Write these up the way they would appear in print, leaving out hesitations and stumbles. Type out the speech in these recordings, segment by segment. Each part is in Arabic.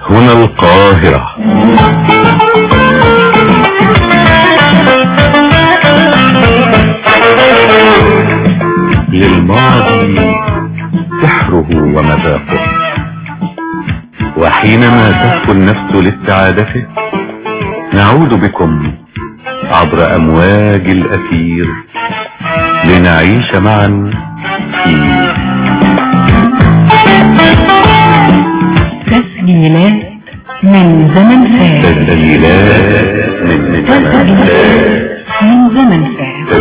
هنا القاهرة. للماضي سحره ومذاقه، وحينما تهفو النفس لاستعادته نعود بكم عبر أمواج الأثير لنعيش معا في تسجيلات من زمن فات. تسجيلات من زمن فات. من زمن فات.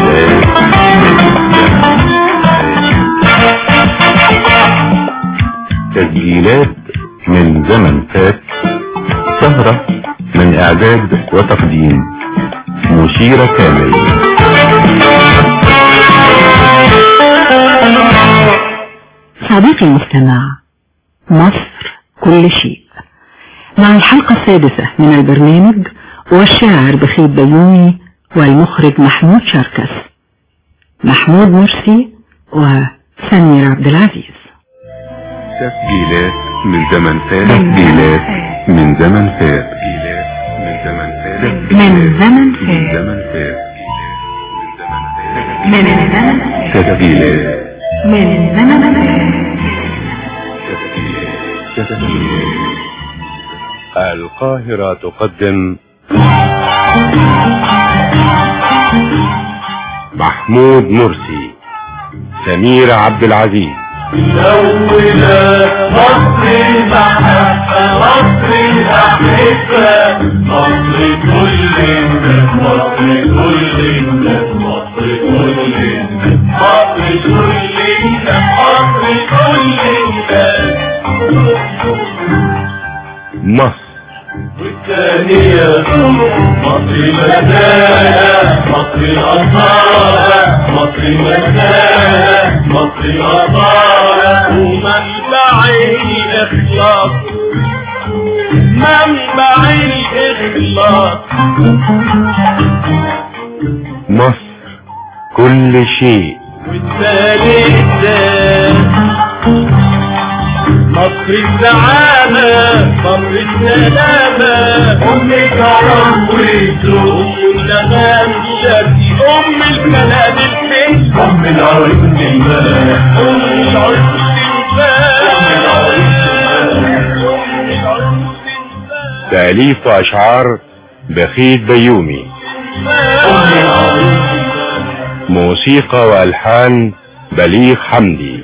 تسجيلات من زمن فات. سهرة من إعداد وتقديم مشيرة كامل. صديقي المستمع، مصر كل شيء، مع الحلقة السادسة من البرنامج، والشاعر بخيت بيومي والمخرج محمود شركس، محمود مرسي وسمير عبد العزيز. تسجيلات من زمن فات. تسجيلات من زمن فات. من زمن فات. من زمن فات. من زمن فات. تسجيلات من زمن فات. القاهرة تقدم محمود مرسي، سمير عبد العزيز. دولة مصر المحبة، مصر الأحبة، مصر كل الناس، مصر كل الناس، مصر كل الناس، مصر كل الناس، مصر كل الناس. مصر والثانية مصر مكانة، مصر أصالة، مصر مكانة، مصر أصالة، ومنبع الإخلاص، منبع الإخلاص. مصر كل شيء. والثالث مصر السعادة، مصر السلامة، أم الكرم والذوق، أم الأمان الشرقي، أم الكلام الحلو، أم العرس الماء، أم العرس الماء، أم العرس الماء. تأليف وأشعار بخيت بيومي. موسيقى وألحان بليغ حمدي.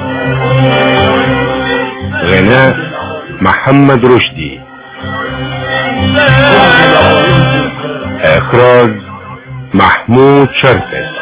غناء محمد رشدي. اخراج محمود شركس.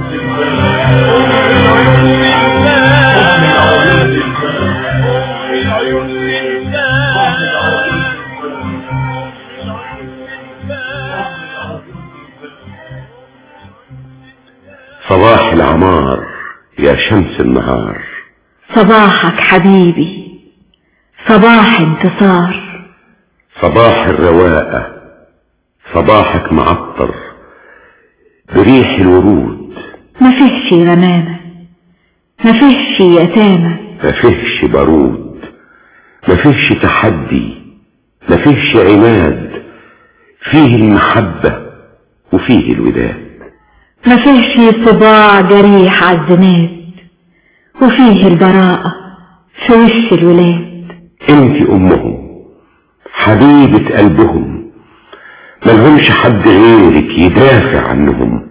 صباح العمار يا شمس النهار، صباحك حبيبي، صباح انتصار، صباح الرواقة، صباحك معطر بريح الورود، ما فيهش غمامة، ما فيهش يتامى، ما فيهش بارود، ما فيهش تحدي، ما فيهش عناد، فيه المحبة وفيه الوداد، ما فيهش صباع جريح عالزناد، وفيه البراءة في وش الولاد. انت امهم حبيبة قلبهم، ملهمش حد غيرك يدافع عنهم،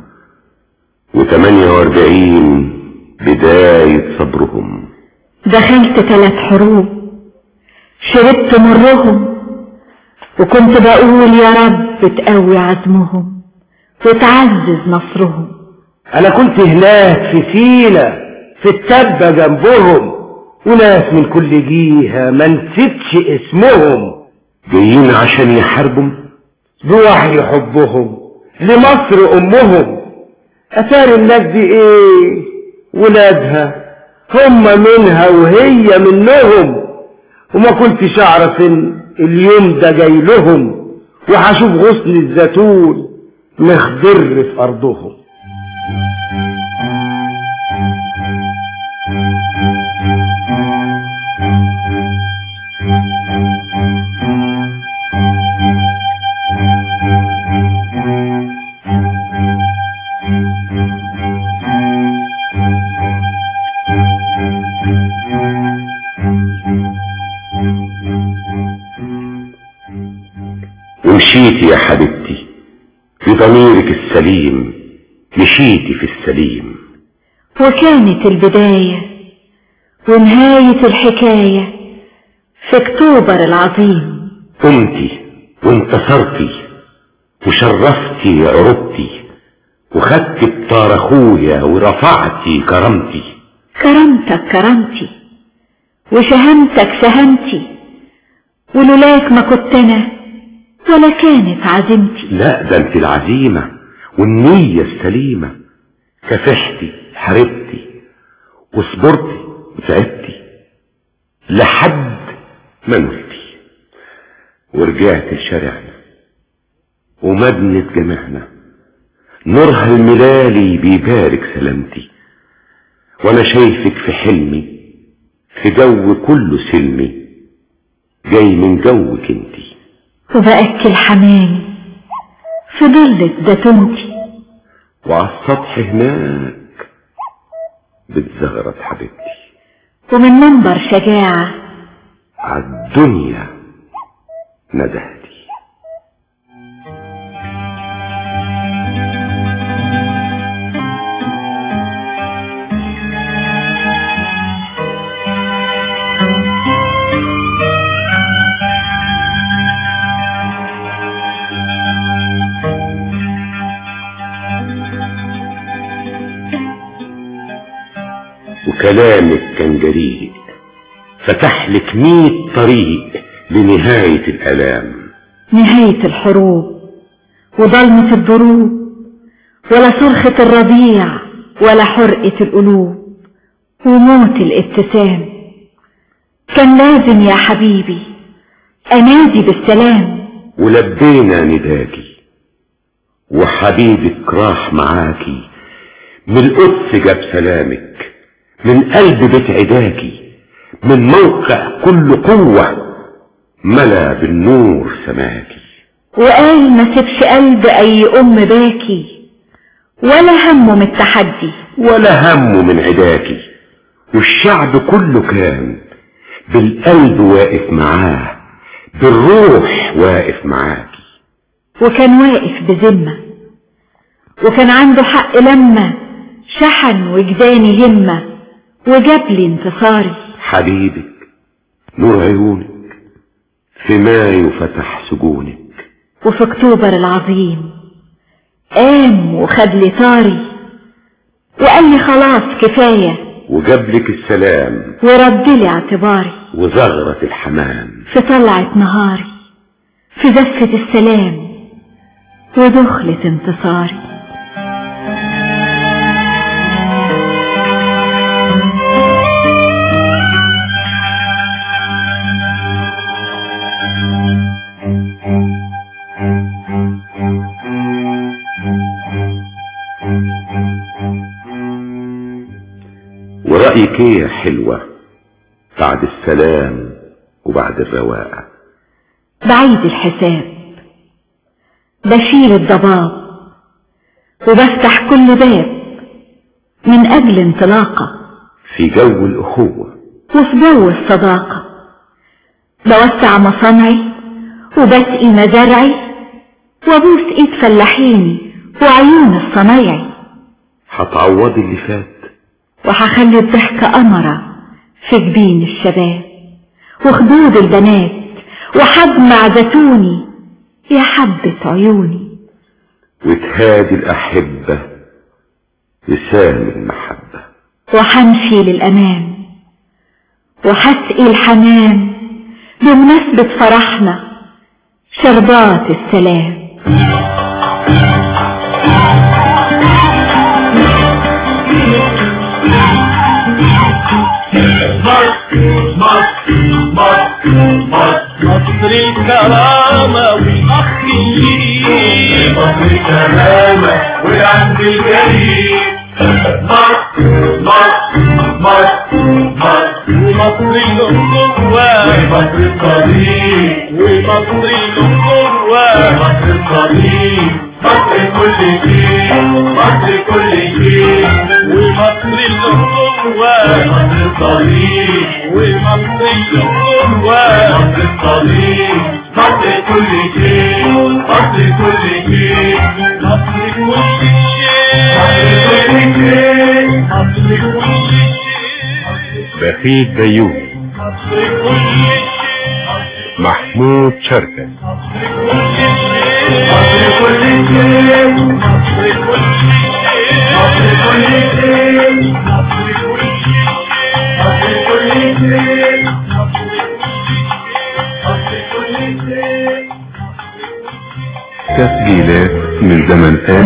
و48 بداية صبرهم. دخلت 3 حروب، شربت مرهم، وكنت بقول يا رب تقوي عزمهم وتعزز نصرهم. انا كنت هناك في سينا في التبة جنبهم، وناس من كل جهة ما نسيتش اسمهم، جايين عشان يحاربوا بوحي حبهم لمصر امهم. اثار الناس دي ايه؟ ولادها هم منها وهي منهم، وما كنتش اعرف ان اليوم ده جاي لهم، وهشوف غصن الزيتون مخضر في ارضهم. ومشيتي يا حبيبتي بضميرك السليم، مشيتي في السليم. وكانت البداية ونهاية الحكاية في اكتوبر العظيم. قمتي وانتصرتي وشرفتي عرضتي وخدتي بطار اخويا ورفعتي كرامتي. كرامتك كرامتي وشهامتك شهامتي، ولولاك ما كنت انا ولا كانت عزيمتي. لا ده انت العزيمة والنية السليمة، كافحتي حاربتي وصبرتي وتعبتي لحد ما نلتي ورجعت لشارعنا ومدنة جميعنا نورها الملالي بيبارك سلامتي، وانا شايفك في حلمي في جو كله سلمي جاي من جوك انتي. وبأكل حمامي في ضلة زيتونتي، وعلى السطح هناك بتزغرط حبيبتي، ومن منبر شجاعة عالدنيا ندهتي. وكلامك كان جريء فتح لك 100 طريق لنهاية الآلام، نهاية الحروب وظلمة الضروب، ولا صرخة الربيع ولا حرقة القلوب وموت الابتسام. كان لازم يا حبيبي أنادي بالسلام، ولبينا نداكي وحبيبك راح معاكي من القدس جاب سلامك، من قلب بيت عداكي، من موقع كل قوة ملا بالنور سماكي. وقال ما سيبش قلب اي ام باكي، ولا همه من التحدي ولا همه من عداكي، والشعب كله كان بالقلب واقف معاه، بالروح واقف معاكي. وكان واقف بذمة، وكان عنده حق لما شحن وجداني همة وجاب لي انتصاري. حبيبك نور عيونك في مايو فتح سجونك، وفي اكتوبر العظيم قام وخد لي طاري وقال لي خلاص كفاية، وجاب لك السلام ورد لي اعتباري، وزغرة الحمام في طلعة نهاري، في زفة السلام ودخلة انتصاري. ورأيك ايه يا حلوة بعد السلام وبعد الرواقة؟ بعيد الحساب، بشيل الضباب، وبفتح كل باب من أجل انطلاقة في جو الأخوة وفي جو الصداقة. بوسع مصانعي وبسقي مزارعي وابوس ايد فلاحيني وعيون الصنايعي. هتعوضي اللي فات وهخلي الضحكة قمرة في جبين الشباب وخدود البنات، وحجمع زيتوني يا حبة عيوني. وتهادي الأحبة لسان المحبة، وحمشي للأمام وحسقي الحمام بمناسبة فرحنا شربات السلام. مصر الكرامة والأخ اللين، مصر الكرامة والعبد الكريم، مصر الأخوة ومصر الصديق، ومصر الأخوة ومصر الصديق. مصر كل شيء مصر كل شيء ومصر الأخوة مصر الصليب ومصر الأخوة مصر الصليب مصر كل شيء مصر كل شيء مصر كل شيء مصر كل شيء بخيت بيومي محمود شركة مصر كل شيء مصر كل شيء مصر كل شيء مصر كل شيء مصر كل شيء. تسجيلات من زمن فات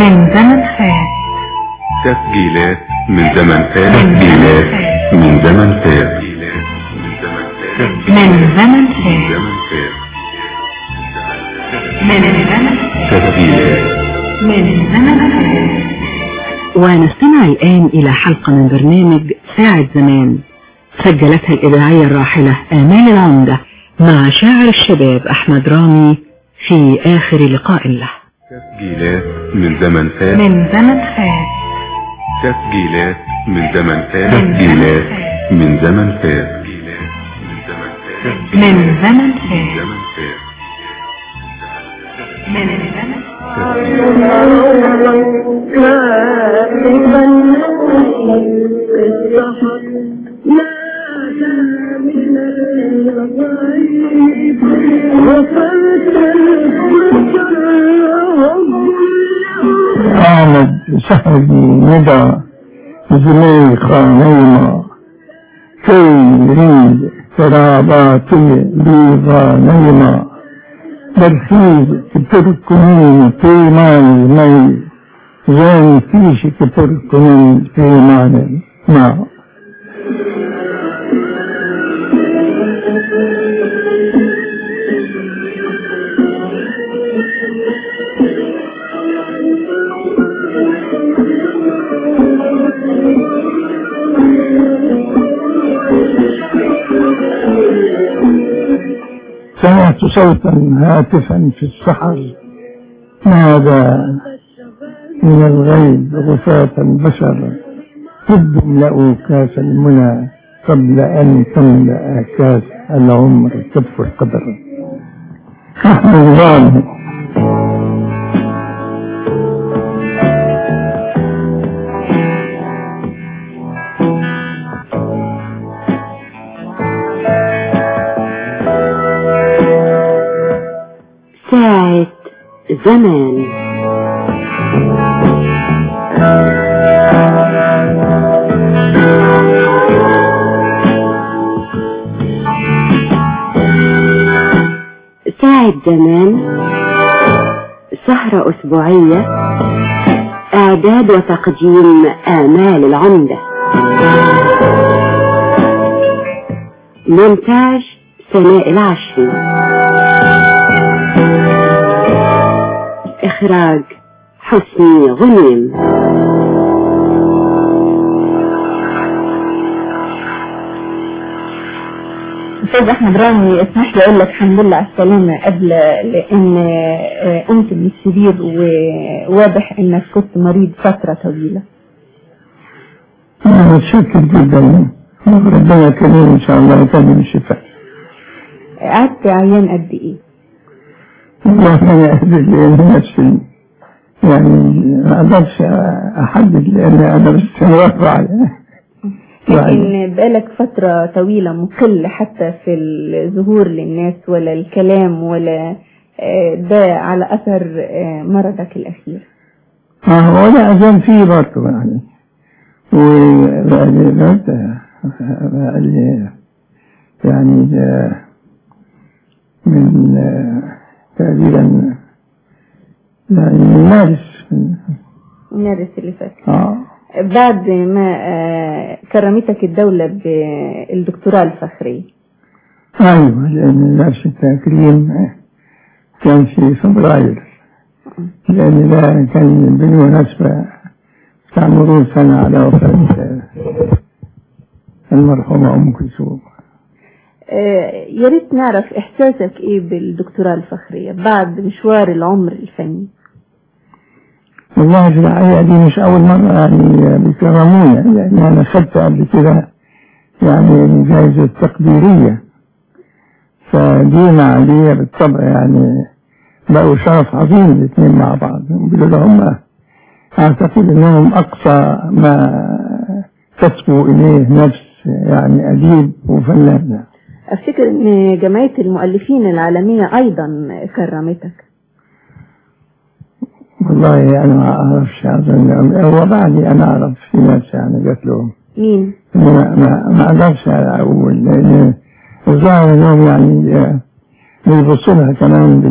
تسجيلات من زمن فات تسجيلات من زمن فات ونستمع الآن إلى حلقة من برنامج ساعة زمان سجلتها الإذاعية الراحلة آمال العمدة مع شاعر الشباب أحمد رامي في آخر لقاء له. تسجيلات من زمن فات تسجيلات من زمن فات تسجيلات من زمن فات أحمد شهدي ندى زليخة نيمة كي ريد سراباتي بيضا نيمة برسيد كتركنين في مالي مي زين فيش كتركنين في مالي ما سمعت صوتا هاتفا في السحر ماذا من الغيب غفاة البشر قد املأوا كاس المنى قبل أن تملأ كاس العمر كف القدر. أحمد الله ساعة زمان. ساعة زمان سهرة أسبوعية إعداد وتقديم آمال العمدة، مونتاج سناء العشري، إخراج حسني غنيم. أستاذ أحمد رامي، اسمح لي أقول لك الحمد لله على السلامة قبل، لأن قمت من السرير وواضح إنك كنت مريض فترة طويلة. أنا متشكر جدا، ربنا كريم إن شاء الله يتمم الشفاء. قعدت عيان قد إيه؟ والله أنا أهدد لأن نفسي يعني ما أقدرش أحدد لأن أنا بس مرفع، لكن بقالك فترة طويلة مقل حتى في الظهور للناس ولا الكلام ولا ده على أثر مرضك الأخير. ولا أزال فيه برضه يعني، يعني من تقريبا يعني من مارس اللي فات. بعد ما كرمتك الدولة بالدكتوراه الفخرية. ايوه، لان نفس التكريم كان في فبراير، لان ده كان بالمناسبة بتاع مرور سنة على وفاة المرحومة ام كلثوم. يا ريت نعرف احساسك ايه بالدكتوراه الفخرية بعد مشوار العمر الفني. والله في الحقيقة دي مش أول مرة يعني بيكرموني، لأن أنا خدت قبل كده يعني جائزة تقديرية، فدي معالية بالطبع يعني بقوا شرف عظيم الاثنين مع بعض. بيقولوا هم أعتقد أنهم أقصى ما تصبو إليه نفس يعني أديب وفنان. أفتكر أن جمعية المؤلفين العالمية أيضا كرمتك. والله أنا ما أعرفش، هو بعدي أنا أعرف في ناس يعني جات لهم. مين؟ ما أقدرش أقول، لأن الظاهر أنهم يعني بيبصوا لها كمان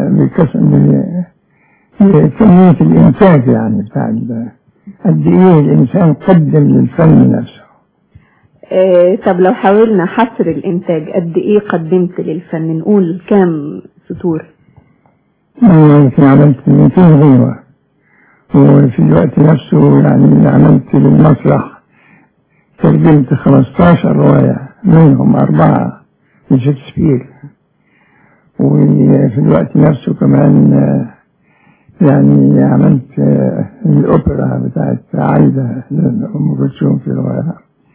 بكمية الإنتاج يعني بتاع قد إيه الإنسان قدم للفن نفسه. طب لو حاولنا حصر الإنتاج، قد إيه قدمت للفن؟ نقول كام سطور؟ يمكن عملت 200 غنوة، وفي الوقت نفسه يعني عملت للمسرح ترجمت 15 رواية، منهم 4 لشكسبير. وفي الوقت نفسه كمان يعني عملت الأوبرا بتاعت عايدة أم كلثوم في رواية،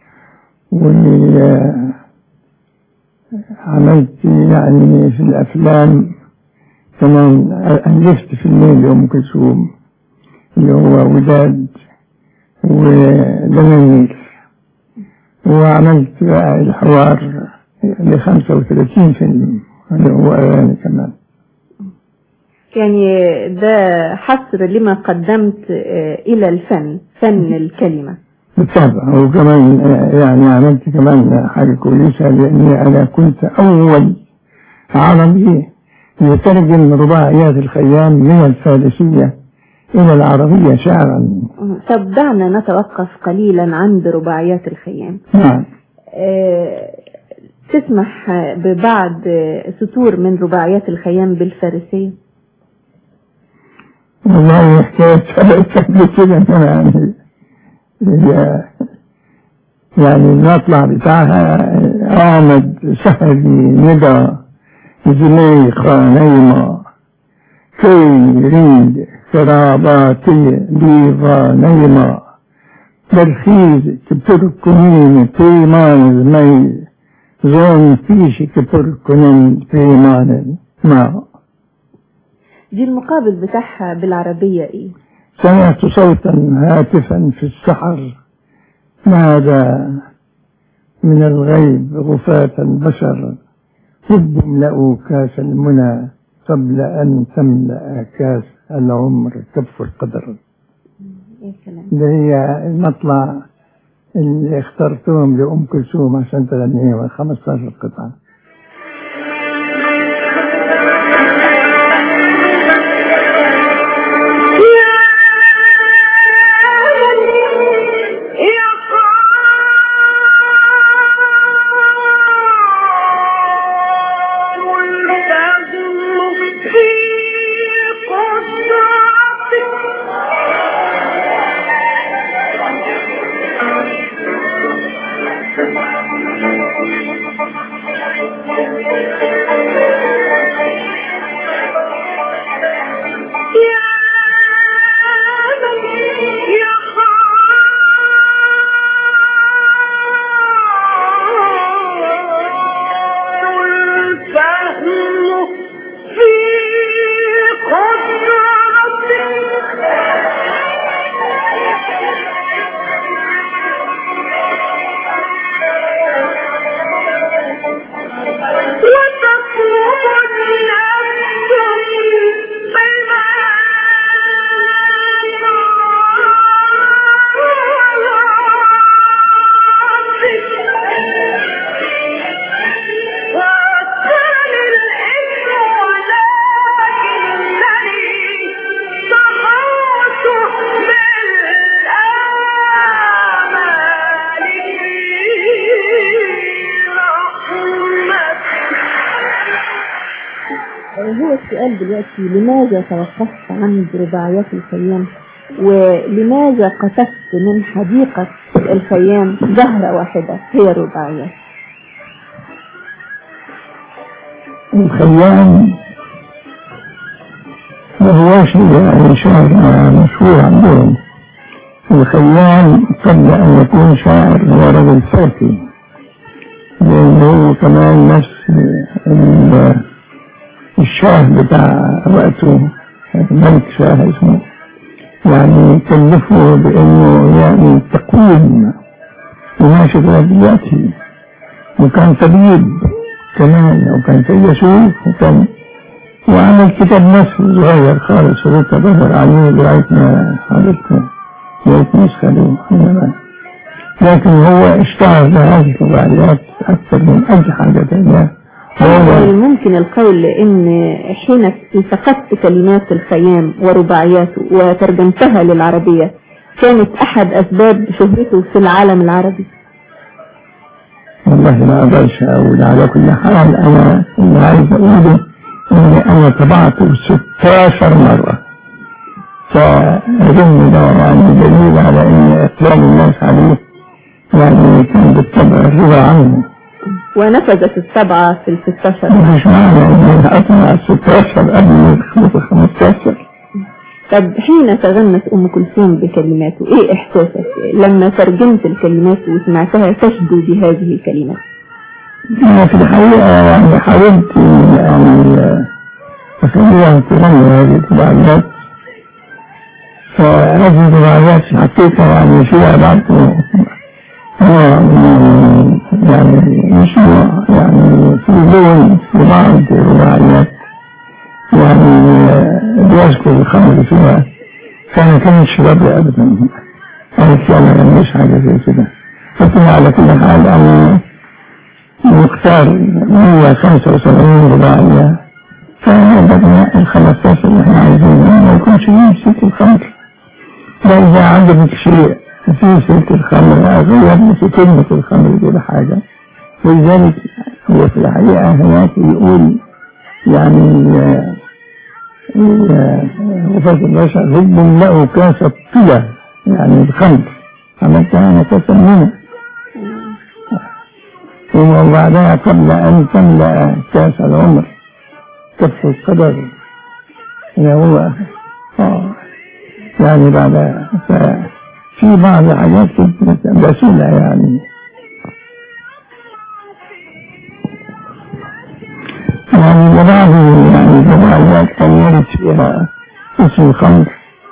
وعملت يعني في الأفلام كمان ألفت فيلمين لأم كلثوم اللي هو وداد ودنانير، وعملت بقى الحوار ل35 فيلم اللي هو أغاني كمان. يعني ده حصر لما قدمت إلى الفن، فن الكلمة بالطبع. وكمان يعني عملت كمان حاجة كويسة، لأني أنا كنت أول عربي يترجم رباعيات الخيام من الفارسية إلى العربية شعرا. طب دعنا نتوقف قليلا عند رباعيات الخيام. نعم. تسمح ببعض سطور من رباعيات الخيام بالفارسية؟ والله حكاية قبل كده أنا يعني المطلع بتاعها آمد سهري ندى زليخة نيمة كي ريد كراباتي ديفا نيمة برخيز كبركنين بيمان مي زون فيش كبركنين بيمان ما. دي المقابل بتاعها بالعربية ايه؟ سمعت صوتا هاتفا في السحر ماذا من الغيب غفاة البشر هب املأوا كاس المنى قبل أن تملأ كاس العمر كف القدر. ده هي المطلع اللي اخترتهم لأم كلثوم عشان تغنيها 15 قطعة. هو السؤال دلوقتي، لماذا توقفت عن رباعيات الخيام؟ ولماذا قطفت من حديقة الخيام زهرة واحدة هي الرباعيات؟ الخيام ما هوش يعني شاعر مشهور عندهم. الخيام قبل أن يكون شاعر هو رجل فلكي، لأنه كمان نفس الشاه بتاع وقته ملك شاه اسمه، يعني كلفه بأنه يعني تقويم وماشي دلوقتي، وكان طبيب كمان، وكان فيلسوف، وعمل كتاب نصر صغير خالص وقلت بدر عليه لغاية ما حضرته لقيت نسخة له، لكن هو اشتهر بهذه الرباعيات أكثر من أي حاجة تانية. ممكن القول إن حين التقطت كلمات الخيام ورباعياته وترجمتها للعربية كانت أحد أسباب شهرته في العالم العربي؟ والله ما أقدرش أقول. على كل حال أنا اللي عايز أقوله إن أنا طبعته 16 مرة، فأظن ده يعني دليل على إن إقبال الناس عليه يعني كان بالطبع الرضا عنه. ونفذت السبعة في 16. مش معنى إن أطلع 16 قبل 15. طب حين تغنت أم كلثوم بكلماته إيه إحساسك لما ترجمت الكلمات وسمعتها تشدو بهذه الكلمات؟ أنا في الحقيقة يعني حاولت يعني أخليها تغني هذه الرباعيات، فهذه الرباعيات حقيقة يعني فيها بعض يعني مش يعني في لون في بعض الرباعيات يعني بيذكر الخمر فيها، فأنا كانت شرابي أبدا، أنا كان مش حاجة زي كده. لكن على كل حال أنا مختار 175 رباعية، فبدنا 15 اللي احنا عايزينه ما يكونش فيه سلك الخمر. ده إذا عجبك شيء في سلك الخمر أغير في كلمة الخمر دي بحاجة. ولذلك هو في الحقيقة هناك يقول يعني وفاة البشر هب له كاس الطلة، يعني الخمر عملتها أنا كاسا منها، وبعدها قبل أن تملأ كاس العمر كف القدر اللي هو يعني بعدها. ففي بعض حاجات كنت بسولها يعني وبعض يعني الرباعيات كان يرد فيها اسم الخمر،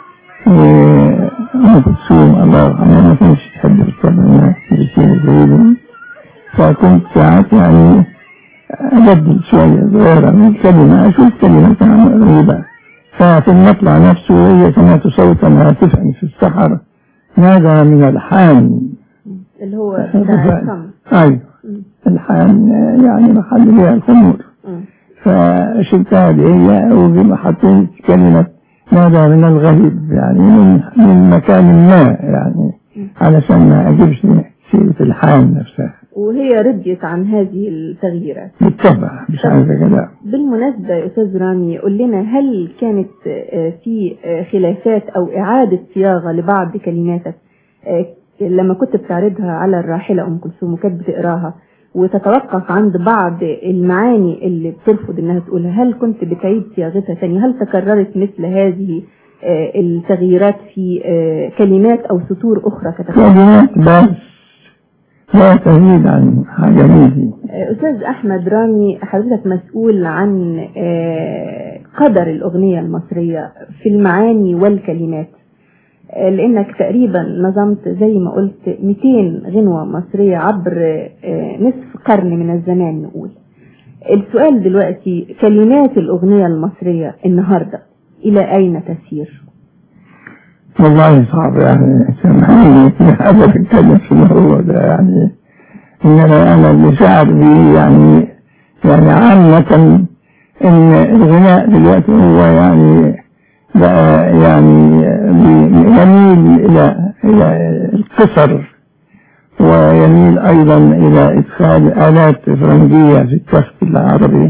وأم كلثوم الله يرحمها ما كانش تحب الكلمة بشيء زي، فكنت ساعات يعني أبدل شوية صغيرة من الكلمة، أشوف كلمة غريبة. ففي المطلع نفسه هي سمعت صوتا هاتفا في الصحراء نادى من الحان، اللي هو بتاع الخمر. أيوه الحان يعني محل بها الخمور، فشلتها هي وجيب حطيت كلمة نادى من الغريب يعني من مكان ما يعني علشان ما أجيبش سيرة الحان نفسها، وهي رضيت عن هذه التغييرات بالطبع مش عايزة كده. بالمناسبة يا أستاذ رامي قل لنا هل كانت في خلافات أو إعادة صياغة لبعض كلماتك لما كنت بتعرضها على الراحلة أم كلثوم وكانت بتقراها وتتوقف عند بعض المعاني اللي بترفض انها تقولها، هل كنت بتعيد صياغتها ثاني؟ هل تكررت مثل هذه التغييرات في كلمات او سطور اخرى كتبتها؟ كلمات بس لا تزيد عن حاجة مني. أستاذ أحمد رامي حضرتك مسؤول عن قدر الأغنية المصرية في المعاني والكلمات، لأنك تقريبا نظمت زي ما قلت 200 غنوة مصرية عبر نصف قرن من الزمان نقول. السؤال دلوقتي كلمات الأغنية المصرية النهاردة إلى أين تسير؟ والله صعب يعني سامحيني هذا بتكلم في الموضوع ده يعني إنما أنا اللي شعر به يعني عامة إن الغناء دلوقتي هو يعني بقى يعني يميل إلى القصر، ويميل أيضا إلى إدخال آلات فرنجية في التخت العربي،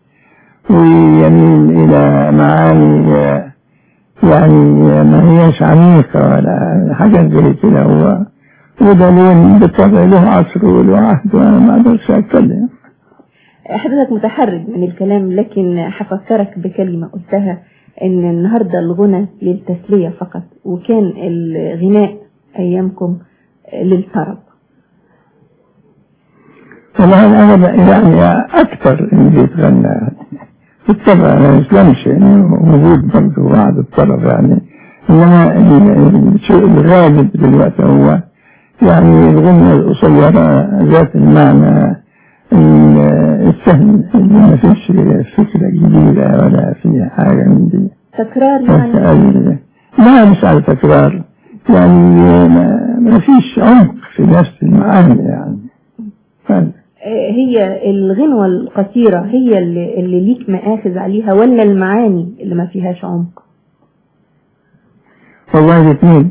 ويميل إلى معاني يعني ما هيش عميقة ولا حاجة زي كده. وده لون بالطبع له عصر وله عهد وأنا ما أقدرش أتكلم. حضرتك متحرج من الكلام، لكن هفكرك بكلمة قلتها، ان النهاردة الغنى للتسلية فقط، وكان الغناء ايامكم للطرب. والله انا يعني اكثر اللي بيتغنى بالطبع ما يسلمش انه موجود برضه بعد الطرب يعني، انما الشيء الغالب دلوقتي هو يعني الغنى القصيرة ذات المعنى السهل اللي ما فيش فكرة جديدة ولا في حاجة من دي. تكرار يعني؟ لا مش على تكرار، يعني ما فيش عمق في نفس المعاني يعني. هي الغنوة القصيرة هي اللي ليك مآخذ عليها، ولا المعاني اللي ما فيهاش عمق؟ والله الاثنين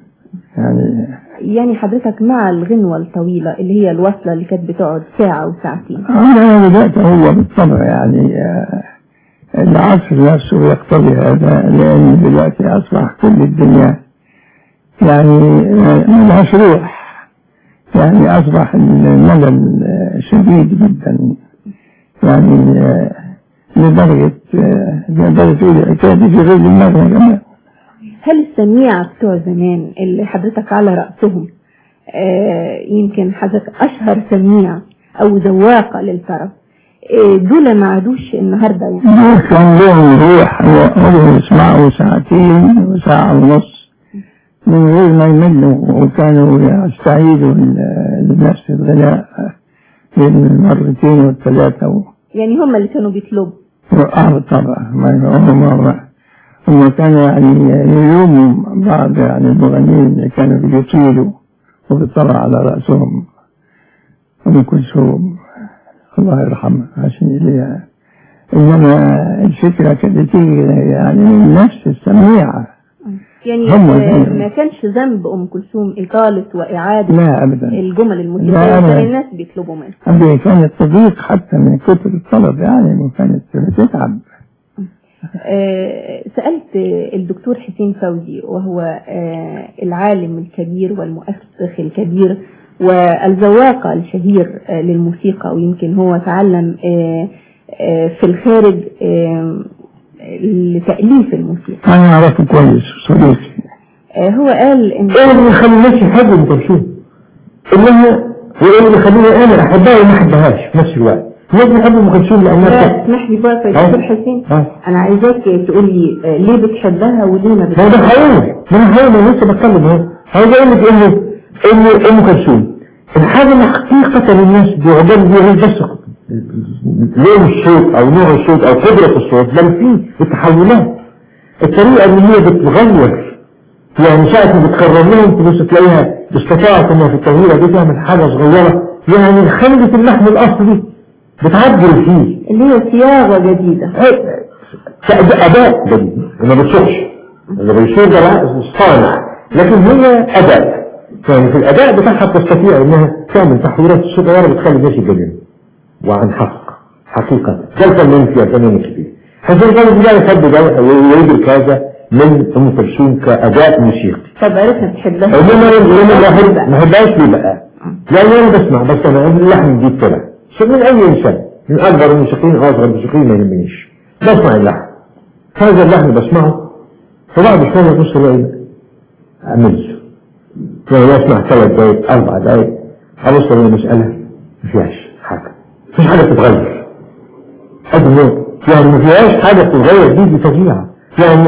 يعني حضرتك مع الغنوة الطويلة اللي هي الوصلة اللي كانت بتقعد ساعة وساعتين؟ أنا بدأت هو بالطبع يعني العصر نفسه يقتضي هذا، لأن دلوقتي أصبح كل الدنيا يعني ملهاش روح، يعني أصبح الملل شديد جدا، يعني لدرجة كانت في غير المغنى كمان. هل السميعة بتوع زمان اللي حضرتك على رأسهم يمكن حضرتك أشهر سميع أو ذواقة للطرب، دول ما عادوش النهاردة يعني؟ كان لهم روح، هم يسمعوا ساعتين وساعة ونص من غير ما يملوا، وكانوا يستعيدوا لنفس الغناء بين المرتين والثلاثة يعني هم اللي كانوا بيطلبوا؟ طبعا هم كانوا يعني يلوموا بعض يعني المغنيين اللي كانوا بيطيلوا وبالطبع على رأسهم أم كلثوم الله يرحمها عشان ليها، إنما الفكرة كانت تيجي يعني من نفس السميعة. يعني ما كانش ذنب أم كلثوم إطالة وإعادة لا أبدا الجمل الموسيقية، كان الناس بيطلبوا منها. كانت تضيق حتى من كتر الطلب يعني، وكانت بتتعب. سألت الدكتور حسين فوزي وهو العالم الكبير والمؤسس الكبير والذواقة الشهير للموسيقى، ويمكن هو تعلم في الخارج لتأليف الموسيقى. أنا أعرفه كويس صديقي. هو قال إن إيه اللي يخلي الناس يحبوا أم كلثوم؟ إنها وإيه اللي يخليني أنا أحبها وما أحبهاش في نفس الوقت؟ الناس بيحبوا أم كلثوم لأنها لا اسمح لي بقى يا دكتور حسين، أنا عايزاك تقول لي ليه بتحبها وليه ما بتحبهاش. ما ده أنا لسه بتكلم اهو. عايز أقول لك إن أم كلثوم الحاجة اللي حقيقة الناس بيعجبوا بيها بس لون الصوت أو نوع الصوت أو قدرة الصوت، بل فيه التحولات، الطريقة اللي هي بتتغير، يعني ساعة ما بتكرر لهم تبص تلاقيها استطاعت إنها في التغيير دي تعمل حاجة صغيرة، يعني خلت اللحن الأصلي بتعدل فيه اللي هي صياغة جديدة، أداء جديد ما بتصحش، اللي بيصير ده صانع، لكن هي أداء، يعني في الأداء بتاعها بتستطيع إنها تعمل تحويلات صغيرة بتخلي الناس يتجننوا. وعن حقيقة كيف من فيها فنان كبير حسين كان ده يحب ده ويجي كذا من أم كلثوم كأداء موسيقي. طب عرفنا تحبها؟ أنا ما بحبهاش ليه بقى؟ لأن أنا بسمع بس أنا اللحن دي طلع من أي إنسان، من أكبر الموسيقيين أو أصغر الموسيقيين ما يهمنيش، بسمع اللحن، هذا اللحن بسمعه فبعد شوية بص ألاقي أمل، يعني أسمع 3 دقايق 4 دقايق أبص ألاقي المسألة ما فيهاش حاجة، مفيش حاجة بتتغير يعني ما فيهاش حاجة بتتغير، دي فظيعة، يعني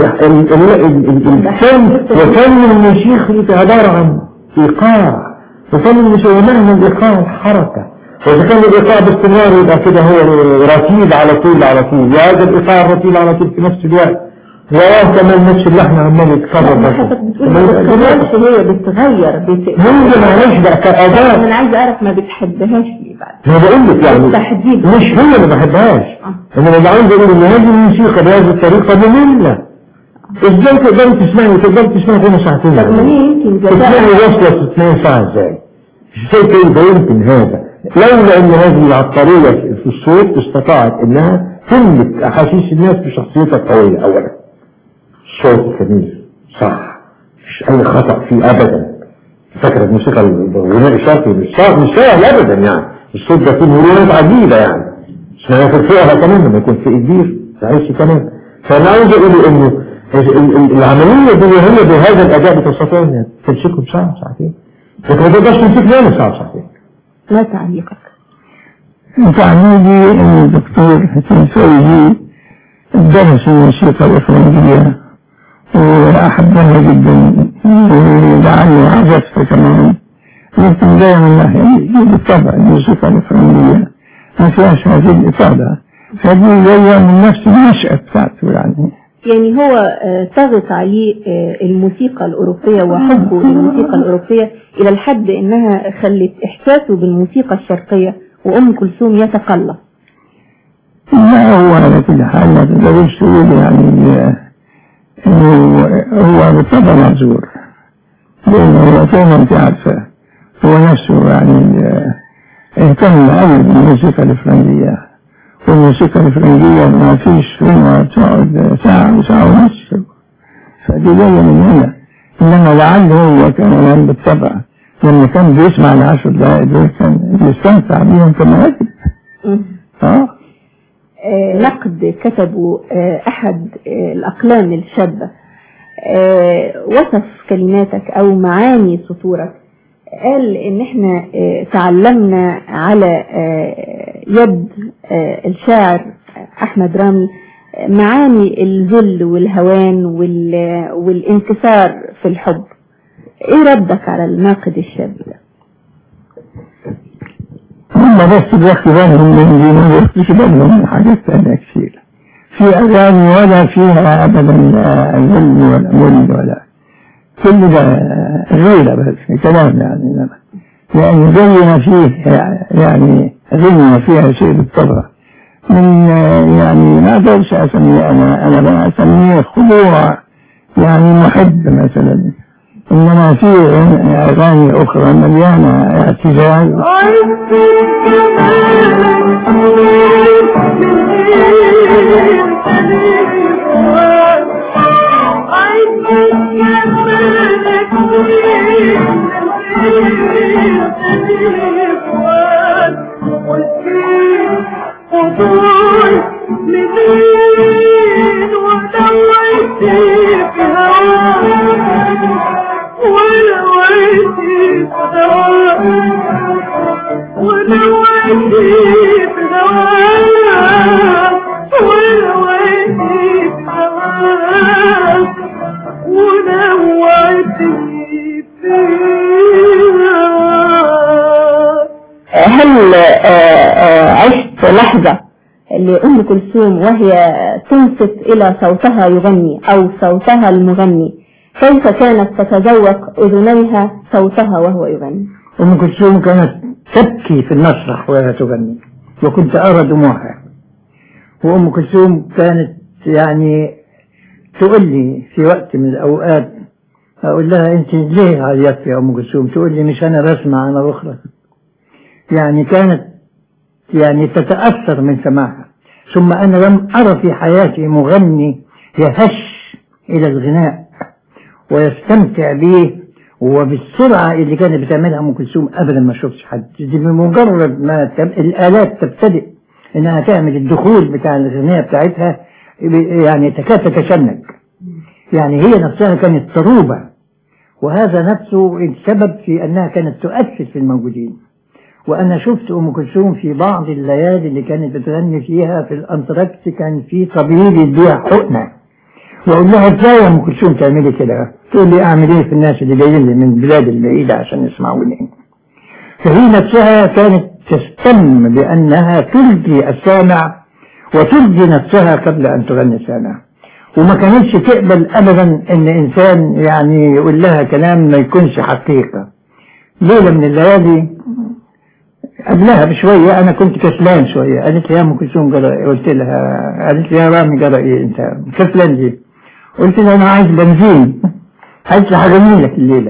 الفن الموسيقي عبارة عن إيقاع، وفن الموسيقى معنى الإيقاع الحركة، وإذا كان الإيقاع باستمرار يبقى كده هو رتيب على طول على طول، وهذا الإيقاع الرتيب على طول في نفس الوقت، وكمان نفس اللحن عمال يتكرر. لا حضرتك بتقول ما بتتغيرش، هي بتتغير ممكن معلش بقى كأداء. أنا عايز أعرف ما بتحبهاش ليه بعد؟ ما بقول لك يعني تحديد مش هي ما بحبهاش، أنا اللي عايز أقول إن هذه الموسيقى بهذه الطريقة مملة. إزاي تقدري تسمعي فينا ساعتين؟ طب ما هي يمكن تسمعي وصلة 2 ساعة إزاي؟ ازاي يمكن هذا؟ لولا ان هذه العبقرية في الصوت استطاعت انها تملك احاسيس الناس بشخصيتها القوية. اولا الصوت جميل صح، مش اي خطأ فيه ابدا. فاكرة الموسيقى الغناء الشرقي مش سهل ابدا، يعني الصوت ده فيه مرونات عجيبة، يعني احنا في الفقه كمان لما يكون في إدير تعيش كمان. فأنا عاوز أقول إنه العملية دي هي بهذا الأداء بتستطيع إنها تمسكه بساعة ساعتين، لكن ما تقدرش تمسك نفسه ساعة ساعتين. ما تعليقك؟ تعليقي إن الدكتور حسين فوزي درس الموسيقى الإفرنجية وأحبها جدا ولعله عزفها كمان، لكن دائما الله بالطبع الموسيقى الإفرنجية ما فيهاش هذه الإفادة، فدي جاية من نفس النشأة بتاعته يعني هو طغت عليه الموسيقى الأوروبية وحبه للموسيقى الأوروبية إلى الحد إنها خلت إحساسه بالموسيقى الشرقية وأم كلثوم يتقلص. لا هو على كل حال ما تقدرش تقول يعني هو بالطبع معذور، لأنه هو فوق أنت عارفة هو نفسه يعني اهتم أوي بالموسيقى الإفرنجية، والموسيقى الإفرنجية ما فيش فيها تقعد ساعة وساعة ونص، فدي جاية من هنا. إنما لعله هو كان بالطبع لما كان بيسمع العشر دقائق دول كان بيستمتع بيهم كما يجب. نقد كتبه أحد الأقلام الشابة وصف كلماتك أو معاني سطورك، قال إن إحنا تعلمنا على يد الشاعر أحمد رامي معاني الذل والهوان والانكسار في الحب. إيه ردك على الناقد الشاب ده؟ هم بس بياخدوا بالهم من دي، ما بياخدوش بالهم من حاجات تانية كتير في أغاني ولا فيها أبدا ذل ولا مل ولا كل ده غيرة بس كلام يعني زي ما فيه يعني غنى فيها شيء بالطبع من يعني ما أقدرش أسميه أنا بقى أسميه خضوع يعني محب مثلا، إنما في أغاني أخرى مليانة اعتزاز. هل عشت لحظة لأم كلثوم وهي تنصت إلى صوتها يغني أو صوتها المغني، كيف كانت تتذوق أذنيها صوتها وهو يغني؟ أم كلثوم كانت تبكي في المسرح وهي تغني وكنت أرى دموعها، وأم كلثوم كانت يعني تقول لي في وقت من الأوقات أقول لها أنت ليه عيطتي يا أم كلثوم؟ تقول لي مش أنا بسمع أنا بخرج. يعني كانت يعني تتأثر من سماعها. ثم أنا لم أرى في حياتي مغني يهش إلى الغناء ويستمتع به وبالسرعة اللي كانت بتعملها أم كلثوم أبدا ما شفتش حد. دي بمجرد ما الآلات تبتدئ إنها تعمل الدخول بتاع الغناء بتاعتها يعني تكاد تتشنج، يعني هي نفسها كانت تروبة، وهذا نفسه السبب في أنها كانت تؤثر في الموجودين. وأنا شفت أم كلثوم في بعض الليالي اللي كانت بتغني فيها في الأنتراكس كان في طبيب يبيع حقنة، وأقول لها ازاي يا أم كلثوم تعملي كده؟ تقول لي أعمل إيه في الناس اللي جايين لي من البلاد البعيدة عشان يسمعوني؟ فهي نفسها كانت تهتم بأنها ترضي السامع وترضي نفسها قبل أن تغني السامع، وما كانتش تقبل أبدا إن إنسان يعني يقول لها كلام ما يكونش حقيقة. ليلة من الليالي قبلها بشوية أنا كنت كسلان شوية، قالت لي يا أم كلثوم جرى، قلت لها، قالت لي يا رامي جرى إيه أنت كسلان دي؟ قلت لها أنا عايز بنزين. قالت لي هغني لك الليلة،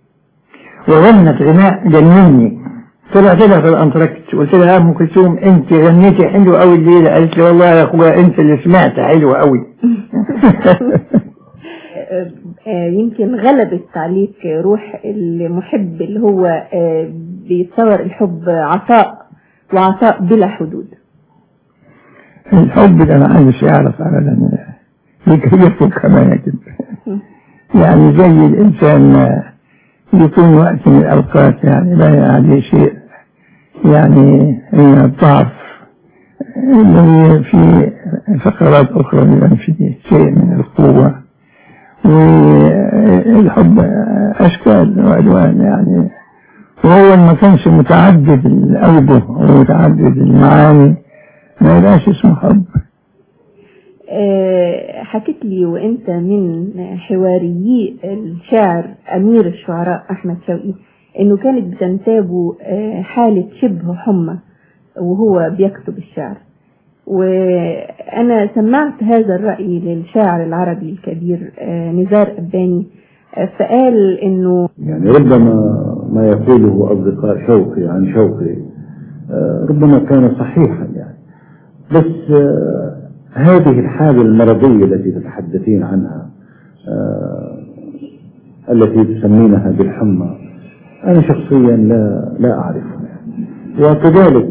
وغنت غناء جنني. طلعت لها في الأنتراكس قلت لها يا أم كلثوم أنت غنيتي حلو قوي الليلة. قالت لي والله يا أخويا أنت اللي سمعت حلو قوي. يمكن غلبت عليك روح المحب اللي هو بيتصور الحب عطاء، وعطاء بلا حدود. الحب ده ما حدش يعرف أبدا يكرهه كمان كده. يعني زي الإنسان يكون وقت من الأوقات يعني باين عليه شيء يعني من الضعف، اللي في فقرات أخرى بيبقى فيه شيء من القوة. والحب أشكال وألوان يعني، وهو ما كانش متعدد الأوجه ومتعدد المعاني ما يبقاش اسمه حب. حكيت لي وانت من حواريي الشاعر امير الشعراء احمد شوقي انه كانت بتنتابه حالة شبه حمى وهو بيكتب الشعر، وانا سمعت هذا الرأي للشاعر العربي الكبير نزار قباني، فقال انه يعني ربما ما يقوله اصدقاء شوقي عن شوقي ربما كان صحيحا يعني، بس هذه الحالة المرضية التي تتحدثين عنها التي تسمينها بالحمى أنا شخصيا لا أعرفها يعني. وكذلك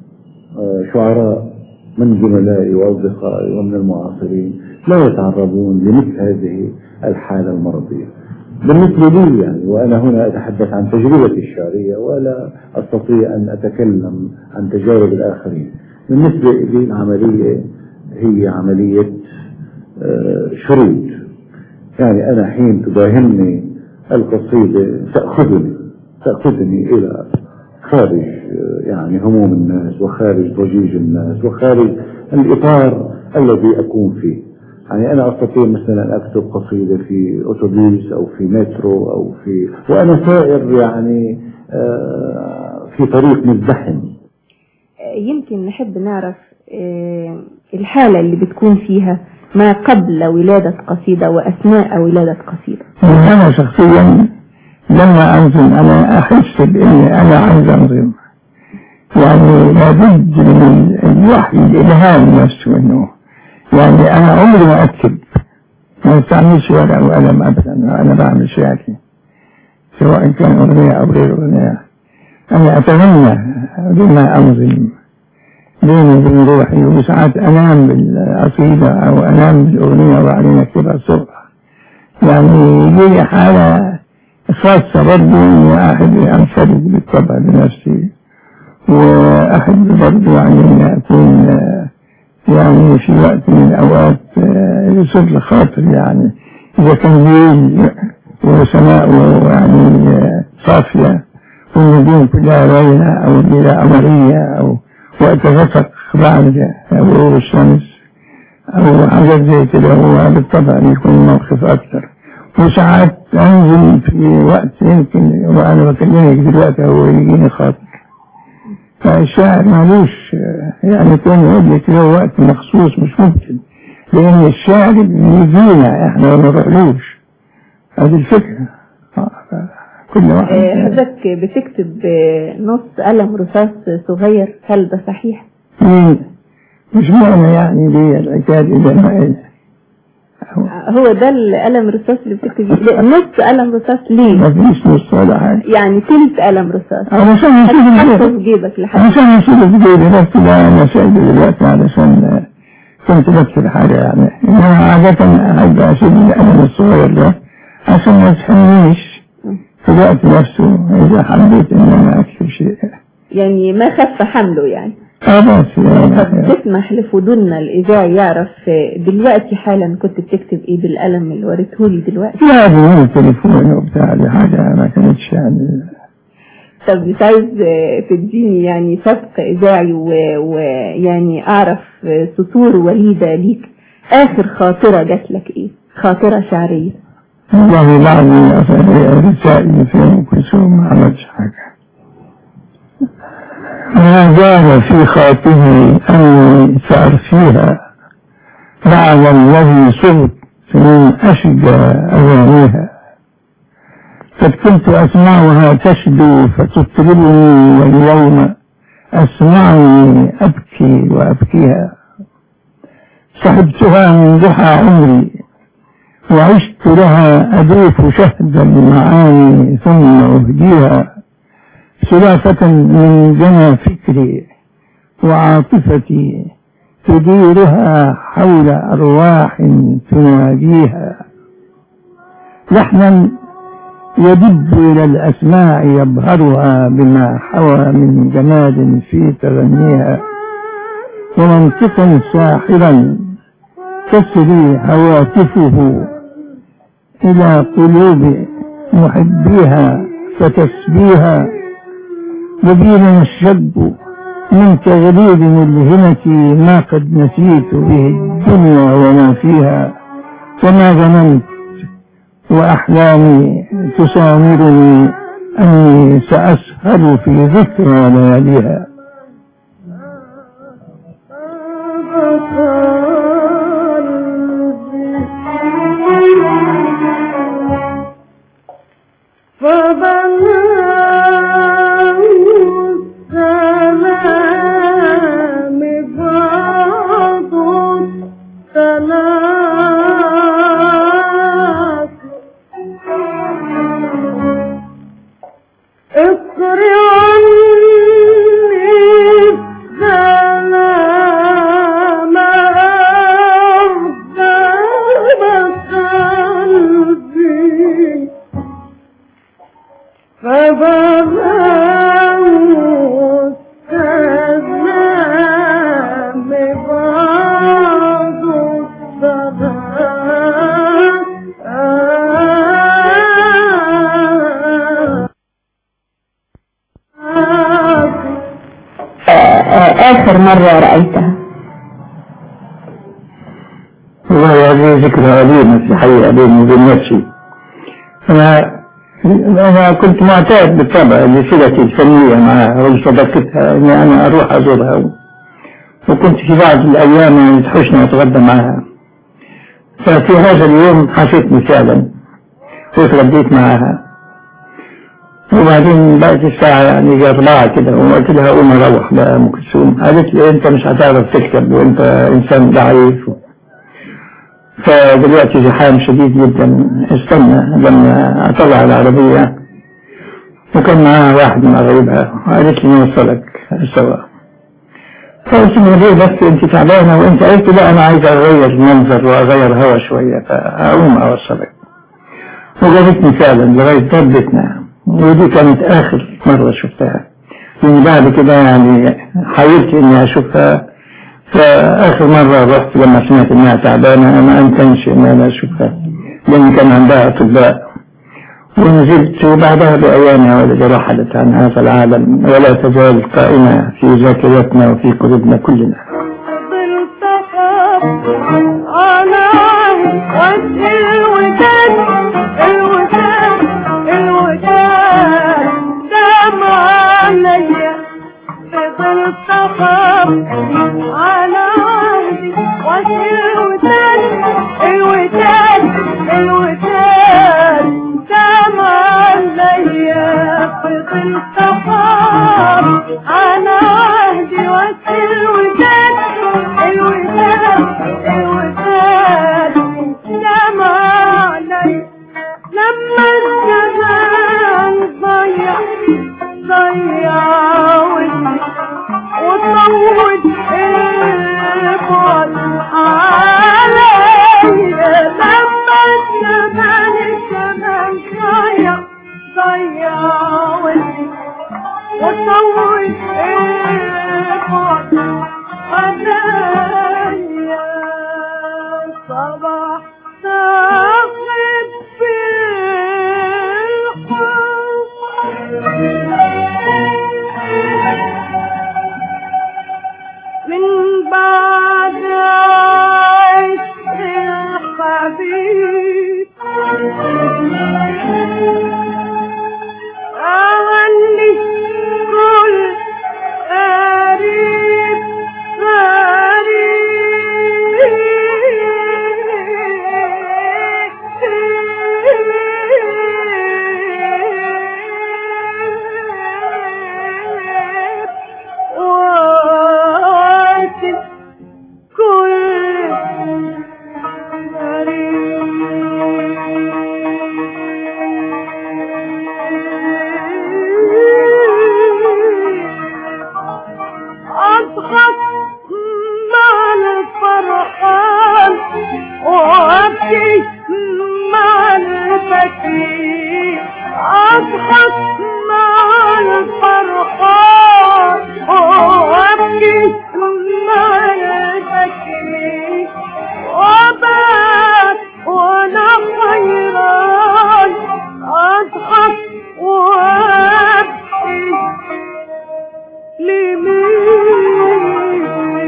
شعراء من زملائي وأصدقائي ومن المعاصرين لا يتعرضون لمثل هذه الحالة المرضية بالنسبة لي يعني. وأنا هنا أتحدث عن تجربتي الشعرية ولا أستطيع أن أتكلم عن تجارب الآخرين. بالنسبة لي العملية هي عملية شرود يعني. أنا حين تداهمني القصيدة تأخذني إلى خارج يعني هموم الناس وخارج ضجيج الناس وخارج الإطار الذي أكون فيه يعني. أنا أستطيع مثلا أن أكتب قصيدة في أوتوبيس أو في مترو أو في وأنا سائر يعني في طريق مزدحم. يمكن نحب نعرف الحالة اللي بتكون فيها ما قبل ولادة قصيدة وأثناء ولادة قصيدة. أنا شخصيا لما أنظم أنا أحس بأني أنا عايز أنظم يعني لابد من الوحي الإلهام نفسه إنه يعني أنا عمري ما أكتب ما استعملش ورقة وقلم أبدا وأنا بعمل شعري سواء كان أغنية أو غير أغنية. أنا أتمنى بما أنظم بيني وبين روحي، وساعات أنام بالقصيدة أو أنام بالأغنية وبعدين أكتبها الصبح يعني. لي حالة خاصة برضه إني أحب أنفرد بالطبع بنفسي، وأحب برضه يعني إني أكون يعني في وقت من الأوقات يصير لخاطر يعني إذا كان ليل وسماء يعني صافية والنجوم كلها باينة أو ليلة قمرية أو وقت غسق بعد غروب الشمس أو حاجات زي كده، هو بالطبع يكون موقف أكثر. وساعات أنزل في وقت يمكن وأنا بكلمك دلوقتي هو يجيني خاطر. فالشاعر معلوش يعني يكون يقول لك له وقت مخصوص مش ممكن، لأن الشاعر بيجينا إحنا ما نروحلوش. هذه الفكرة. كل واحد حضرتك بتكتب نص قلم رصاص صغير، هل ده صحيح؟ مش معنى يعني دي العتاد إذا ما هو ده القلم الرصاص اللي بتكتب بيه؟ نص قلم رصاص ليه؟ ما فيش نص ولا حاجة يعني تلت قلم رصاص علشان هتحطه في جيبك لحد عشان يشيله في جيبي. بس ده أنا سايبه دلوقتي علشان كنت بكتب حاجة يعني. أنا عادة أحب أشيل القلم الصغير ده عشان ما يسحنيش في الوقت نفسه إذا حبيت إن أنا أكتب شيء يعني ما خف حمله يعني. بس طب تسمح لفضولنا الإذاعي يعرف دلوقتي حالا كنت بتكتب إيه بالقلم اللي وريتهولي دلوقتي؟ لا بدون التليفون وبتاع دي حاجة ما كانتش يعني. طب مش عايز تديني يعني سبق إذاعي ويعني أعرف سطور وليدة ليك، آخر خاطرة جات لك إيه؟ خاطرة شعرية. والله بعض رسائل في أم كلثوم ما عملتش حاجة. ما زال في خاطري أني سأرسيها بعد الذي صرت من أشجى أغانيها، قد كنت أسمعها تشدو فتطربني واليوم أسمعني أبكي وأبكيها. صحبتها من ضحى عمري وعشت لها أدوف شهد المعاني ثم أهديها، سلافة من جنى فكري وعاطفتي تديرها حول أرواح تناديها، لحنا يدب إلى الأسماع يبهرها بما حوى من جمال في تغنيها، ومنطقا ساحرا تسري هواتفه إلى قلوب محبيها فتسبيها، وبين الشب من تغريد ملهمة ما قد نسيت به الدنيا وما فيها، وما ظننت وأحلامي تسامرني أني سأسهر في ذكرى لياليها. آخر مرة رأيتها؟ والله هذه ذكرى أليمة في الحقيقة بيني وبين نفسي. أنا كنت معتاد بالطبع لصلتي الفنية معها وصداقتها إني أنا أروح أزورها، وكنت في بعض الأيام يعني تحوشني أتغدى معها، ففي هذا اليوم حسيتني فعلا وتغديت معها، وبعدين بقت الساعة يعني جاء 4 كده، وقلت لها قوم أروح بقى أم كلثوم. قالت لي أنت مش هتعرف تكتب وأنت إنسان ضعيف، فدلوقتي زحام شديد جدا، استنى لما أطلع العربية، وكان معاها واحد من قرايبها، وقالت لي نوصلك سوا. فقلت لها ليه بس أنت تعبانة وأنت؟ قلت لا أنا عايز أغير المنظر وأغير هوا شوية فأقوم أوصلك. وجابتني فعلا لغاية باب بيتنا، ودي كانت آخر مرة شفتها، لأن بعد كده يعني حاولت إني أشوفها، فآخر مرة رحت لما سمعت إنها تعبانة ما أمكنش إن أنا أشوفها، لأن كان عندها أطباء، ونزلت وبعدها بأيامها والتي رحلت عن هذا العالم، ولا تزال قائمة في ذاكرتنا وفي قلوبنا كلنا. وابكي مع البكي اضحك مع الفرحان وابكي مع البكي وابات وانا حيران اضحك وابكي لمين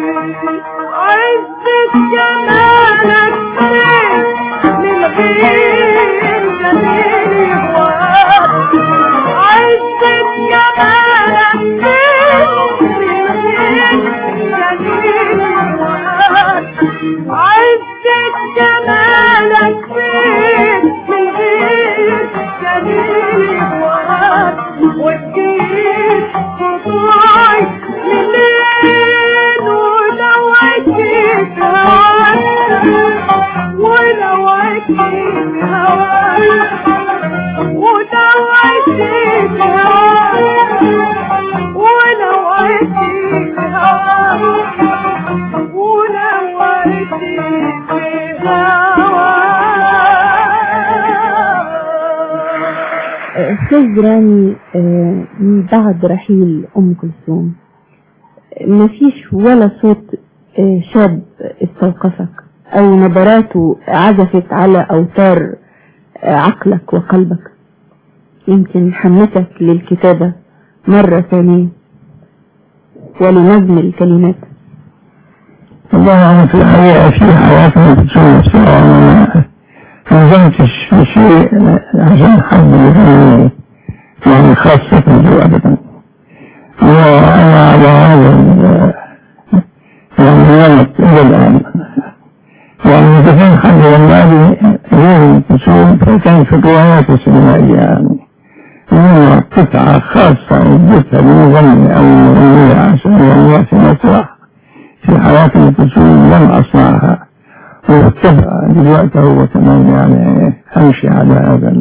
عزة جمالك فين من غير جميل هواك عزة جمالك فين من غير جميل هواك عزة جمالك فين من غير جميل هواك وجيت خطاي منين ولو عشت هواك ولو عشت هواك ولو عشت هواك ولو عشت هواك ولو عشت أستاذ رامي، بعد رحيل أم كلثوم مفيش ولا صوت شاب استوقفك أو نبراته عزفت على أوتار عقلك وقلبك يمكن حمسك للكتابة مرة ثانية ولنظم الكلمات؟ والله أنا في الحقيقة في حياتي بتشوف ما نظمتش في شيء عشان حد يغني يعني خاصة له أبدا. وأنا على هذا يعني نمط إلى الآن. يعني إذا كان حد يغني غير تشوف فكان في روايات السينمائية يعني إنما قطعة خاصة وجدتها لمغني أو مغنية عشان يغنيها في مسرح في حياتي تشوف لم أصنعها. واتبع دلوقتي هو كمان يعني امشي على هذا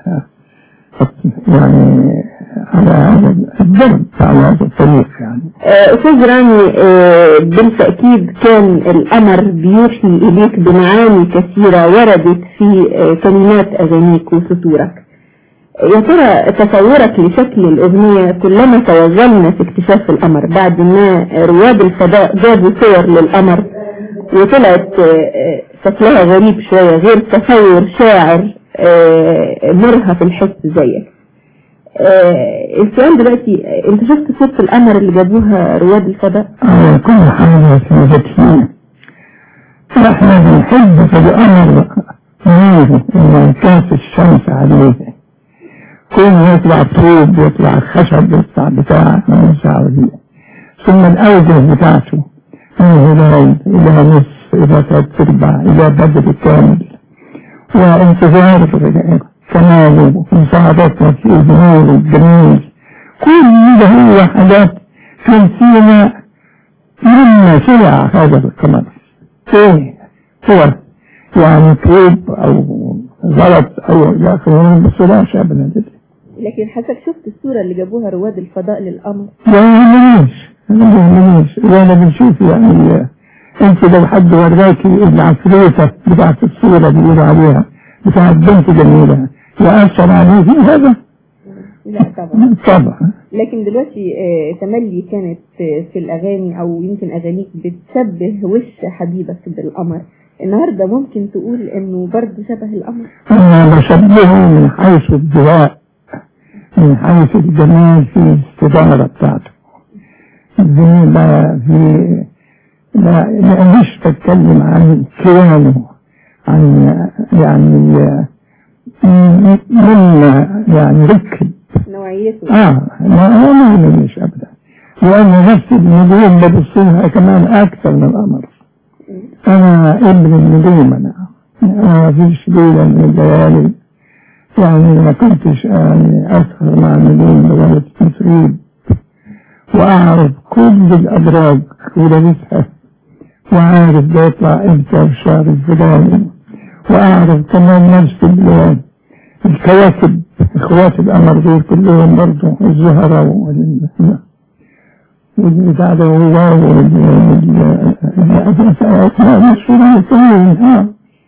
يعني على هذا الدرب على هذا الطريق يعني. أستاذ رامي، بالتأكيد كان الأمر بيوحي إليك بمعاني كثيرة وردت في كلمات أغانيك وسطورك. يا ترى تصورك لشكل الأغنية كلما توغلنا في اكتشاف الأمر بعد ما رواد الفضاء جابوا صور للأمر وطلعت شكلها غريب شوية غير تصور شاعر مرهف الحس زيك، السؤال دلوقتي انت شفت صورة القمر اللي جابوها رواد الفضاء؟ كل حاجة ذاتية احنا بنحب في القمر نور لما كانت الشمس عليه كل يطلع طوب يطلع خشب يطلع بتاع مش عارفين ثم الأوجه بتاعته من هلال إلى نصف إلى 3/4 إلى بدر كامل وانتظار كماله ومساعدتنا في الظهور الجميل كل ده هو حاجات تنسينا مما سرع هذا القمر. ايه هو يعني كذب او غلط او الى اخره بس لا ابدا. لكن حضرتك شفت الصورة اللي جابوها رواد الفضاء للقمر؟ لا مليش وانا بنشوف يعني انت لو حد وراكي العفريتة بتاعت الصورة اللي بيقولوا عليها بتاعت بنت جميلة يأثر عليه في هذا؟ لا طبعا. طبعا. لكن دلوقتي تملي كانت في الأغاني أو يمكن أغانيك بتشبه وش حبيبك بالقمر، النهاردة ممكن تقول إنه برضه شبه القمر؟ أنا بشبهه من حيث الضوء من حيث الجمال في الاستدارة بتاعته. لا مش بتكلم عن كيانه عن يعني مما يعني ركب نوعيته. ما مش ابدا لان نفس النجوم ببصلها كمان اكثر من القمر. انا ابن النجوم انا ما فيش ليله من الليالي يعني ما كنتش يعني اسهر مع النجوم لغايه تسريب واعرف كل الابراج ولبسها وعارف ده يطلع امتى والشهر الفلاني واعرف كمان نفس الكواكب اخوات القمر دول كلهم برضه الزهرة والبتاع ده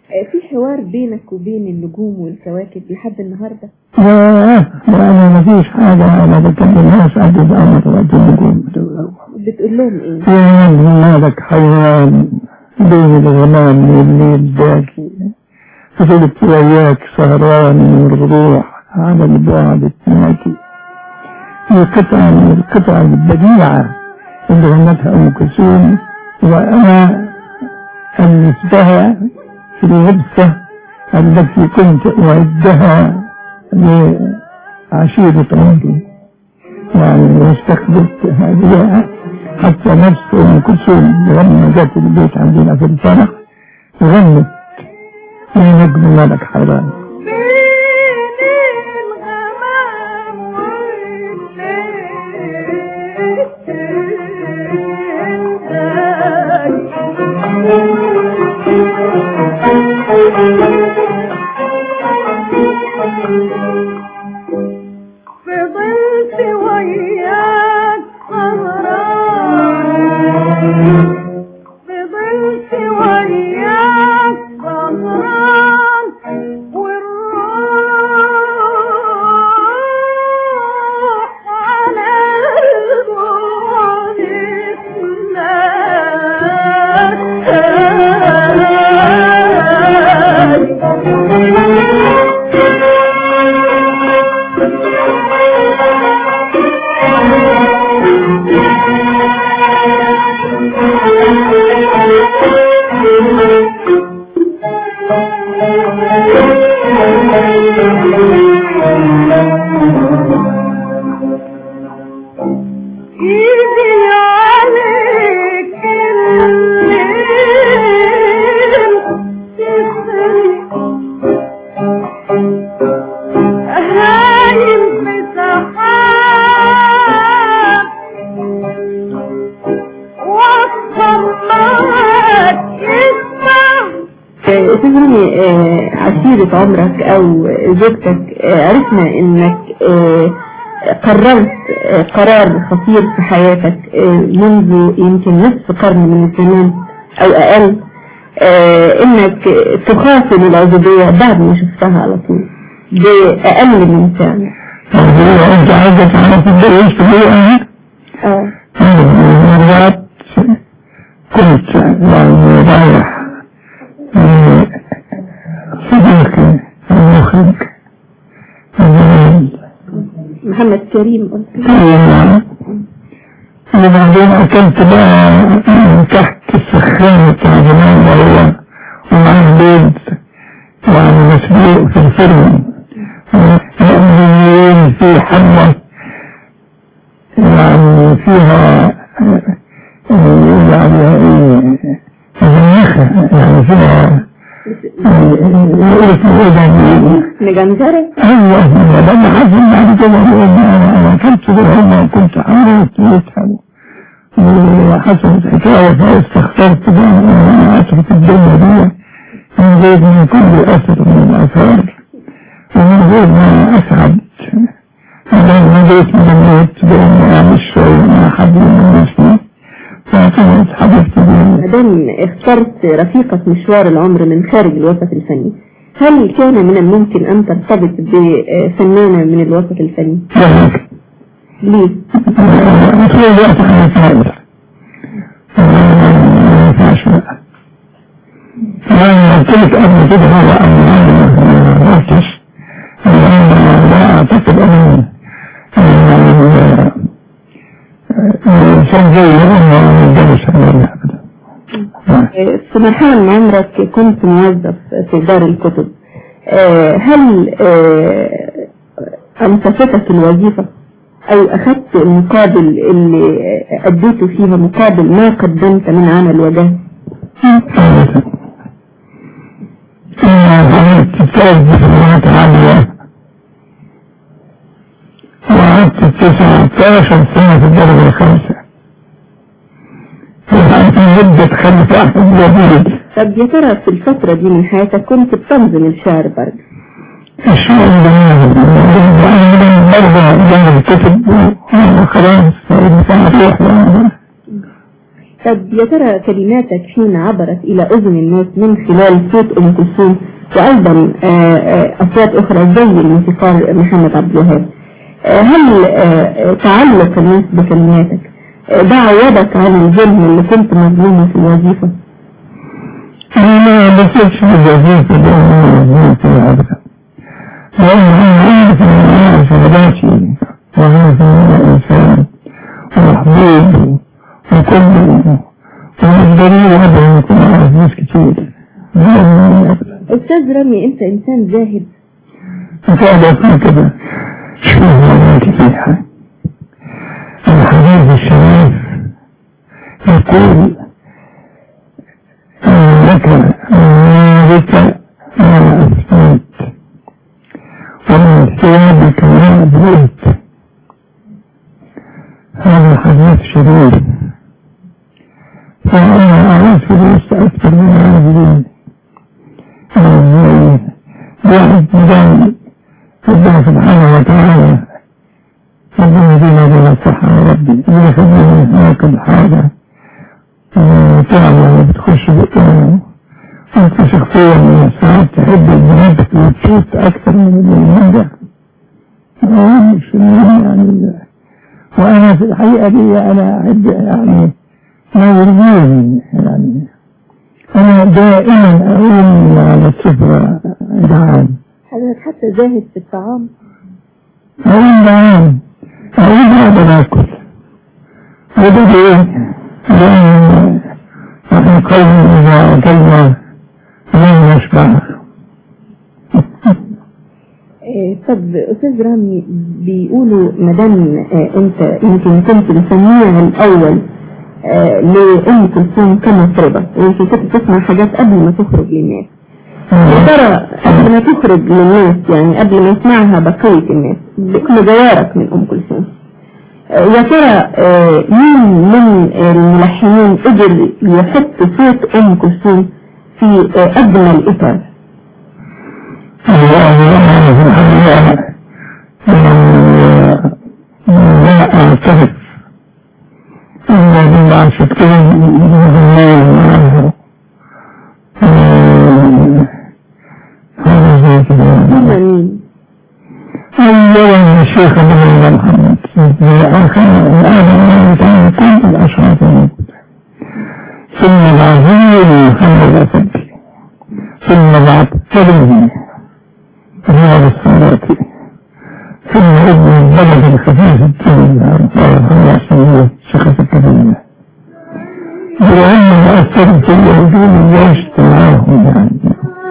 في حوار بينك وبين النجوم والكواكب لحد النهاردة؟ يعني ما فيش حاجة أنا بكلمهاش عن الأمر وقت النجوم. بتقول لهم إيه؟ مالك حيوان بين الغمام والليل باكي، فضلت وياك سهران والروح على البعد تناكي. هي قطعة من القطع البديعة اللي غنتها أم كلثوم، وأنا ألفتها في الغبسة التي كنت أعدها لعشيرة عمري، يعني واستخدمت هذه حتى نفس أم كلثوم لما جت البيت عندنا في الفرح غنت يا نجم مالك حيران. فضلت وياك سهران والروح على البعد إيدي عليك الليل هايم بسحاب والصمات يسمع. تزمني عشيرة عمرك أو زوجتك عرفنا إنك قررت قرار خطير في حياتك منذ يمكن نصف قرن من الزمان أو أقل، إنك تخاصم العزوبية بعد ما شفتها على طول بأقل من سنة. أنت عايزة تعرف اتجوزت ليه؟ مرات كنت يعني رايح صديقي المخرج محمد كريم قلت وبعدين أكلت بقى تحت السخان بتاع زمان وهو ومعاه بيض يعني مسلوق في الفرن يعني في حمى يعني فيها يقول عليها ايه مزنخة يعني فيها مجنزرة. ايوه ده اللي حصل بعد كده انا اكلت بالهم وكنت عارف يتعب وحصلت حكاية فاستخسرت بقى انا اترك الدنيا دي من غير ما يكون لي اثر من الاثار ومن غير ما اسعد لما جيت من الموت باني اعمل شوي مع حد من نفسي فكانت حبيبتي دي. مادام اخترت رفيقة مشوار العمر من خارج الوسط الفني، هل كان من الممكن أن ترتبط بفنانة من الوسط الفني؟ لا. ليه؟ أصل الوقت أنا فاضل ما ينفعش بقى. أنا قلت لك قبل كده هو أنا ما عرفتش لا أعتقد أنا إنسان زي أنا متجوز أبدا. في مرحلة من عمرك كنت موظف في دار الكتب، هل أنصفتك الوظيفة أو أخذت المقابل اللي أديته فيها مقابل ما قدمت من عمل وجه؟ أنا عملت 3 دبلومات عالية وقعدت 19 سنة في الدرجة ال5 مدة 5 جديد. طب يا ترى في الفترة دي من حياتك كنت بتنظم الشعر برضه؟ الشعر برضه جنب الكتب وخلاص المساعة تروح طب يا ترى كلماتك حين عبرت إلى أذن الناس من خلال صوت أم كلثوم وأيضا أصوات أخرى زي الموسيقار محمد عبد الوهاب، هل تعلق الناس بكلماتك ده عوضك عن الظلم اللي كنت مظلومه في الوظيفة؟ أنا ما بصيرش بالوظيفة ده وظيفة أبدا، لأن أنا عارف إن أنا شغلاتي وعارف إن أنا إنسان ومحبوب وكله ومش ضروري أبدا يكون عارف ناس كتير. أستاذ رامي أنت إنسان زاهد. أنت أقول كده شو هو فيها الحديث الشريف يقول لك مالك ما أسميت ومن ثيابك ما أبليت. هذا حديث شريف، فأنا أعيش فلوس أكثر من هذه واحد مدام ربنا سبحانه وتعالى ربنا يدينا بلا صحة يا ربي يخليني هاكل حاجة تعمل وبتخش بقى أنت شخصيا من ساعات تحب البنات وتشوت أكثر من المنجح مش يعني. وأنا في الحقيقة دي أنا أحب يعني ما يرضيني يعني. أنا دائما أقوم على السفرة جعان. حضرتك حتى زاهد في الطعام؟ أقوم جعان أقوم أقدر أكل وده إيه؟ لأن نحن قوم إذا أكلنا لن نشبع. طب أستاذ رامي بيقولوا مدام أنت يمكن كنت السميع الأول لأم كلثوم كمطربة ويمكن كنت تسمع حاجات قبل ما تخرج للناس، يا ترى قبل ما تخرج للناس يعني قبل ما يسمعها بقية الناس بكل جوارك من أم كلثوم، يا ترى مين من الملحنين قدر يحط صوت أم كلثوم في أجمل إطار؟ أنا في الحقيقة لا أعترف أن بعشق كلام هذا زي كده. مين؟ أولا الشيخ أبو محمد الآن كان كل الأشخاص الموجودة، ثم العظيم محمد أسدي، ثم العبقري رياض الصلاة، ثم ابن البلد الخفيف الدين الله سبحانه شخص الكبيرة ولأن أثر في الوجود يشت معهم يعني.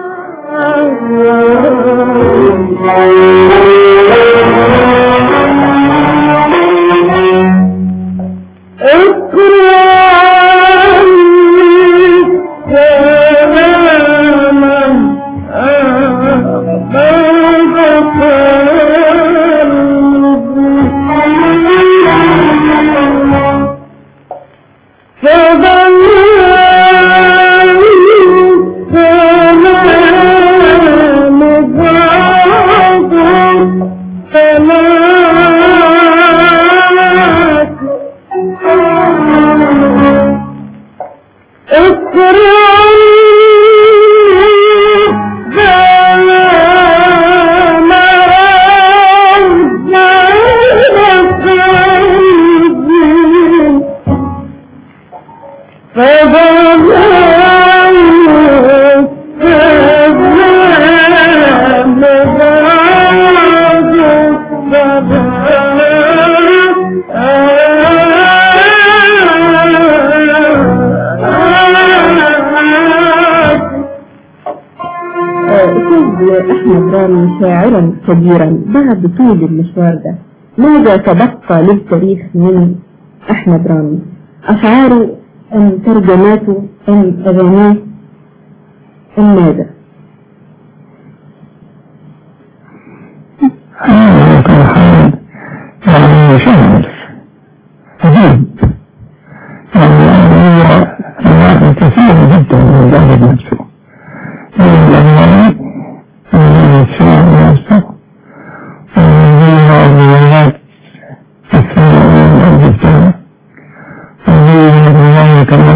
أحمد رامي شاعرا كبيرا بعد طول المشوار ده، ماذا تبقى للتاريخ من أحمد رامي؟ أشعاره أم ترجماته أم أغانيه أم ماذا؟ يعني شاعر عجيب يعني كثير جدا من الأدب نفسه من الأغاني من الشعر نفسه من الروايات السنوية الأرض السنة من الرواية كما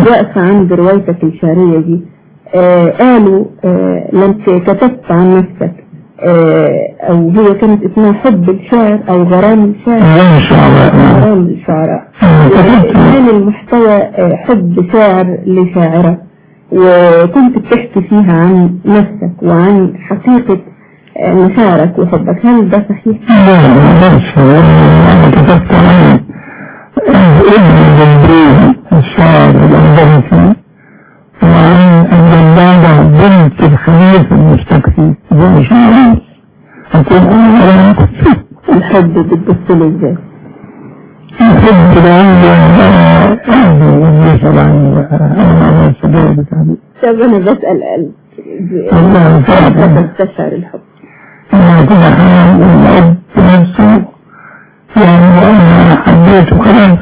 واقفة عند روايتك الشعرية دي. قالوا لما كتبت عن نفسك او هي كانت اسمها حب الشعر او غرام الشعر، غرام الشعراء، كان المحتوى حب شاعر لشاعرة، وكنت بتحكي فيها عن نفسك وعن حقيقة مشاعرك وحبك. هل ده صحيح؟ لا أنا كتبت عن ابن جنبري الشاعر الأندلسي وعن الجلادة بنت الخليفة المستكفي زي شاعر أكون أنا الحب بتبصله ازاي؟ الحب ده عندي أهلي طبعا أنا على السبيل بتاعي. طب أنا بسأل الله كيف تستشعر الحب؟ أنا كده حال الأب نفسه يعني أنا حبيته خلاص.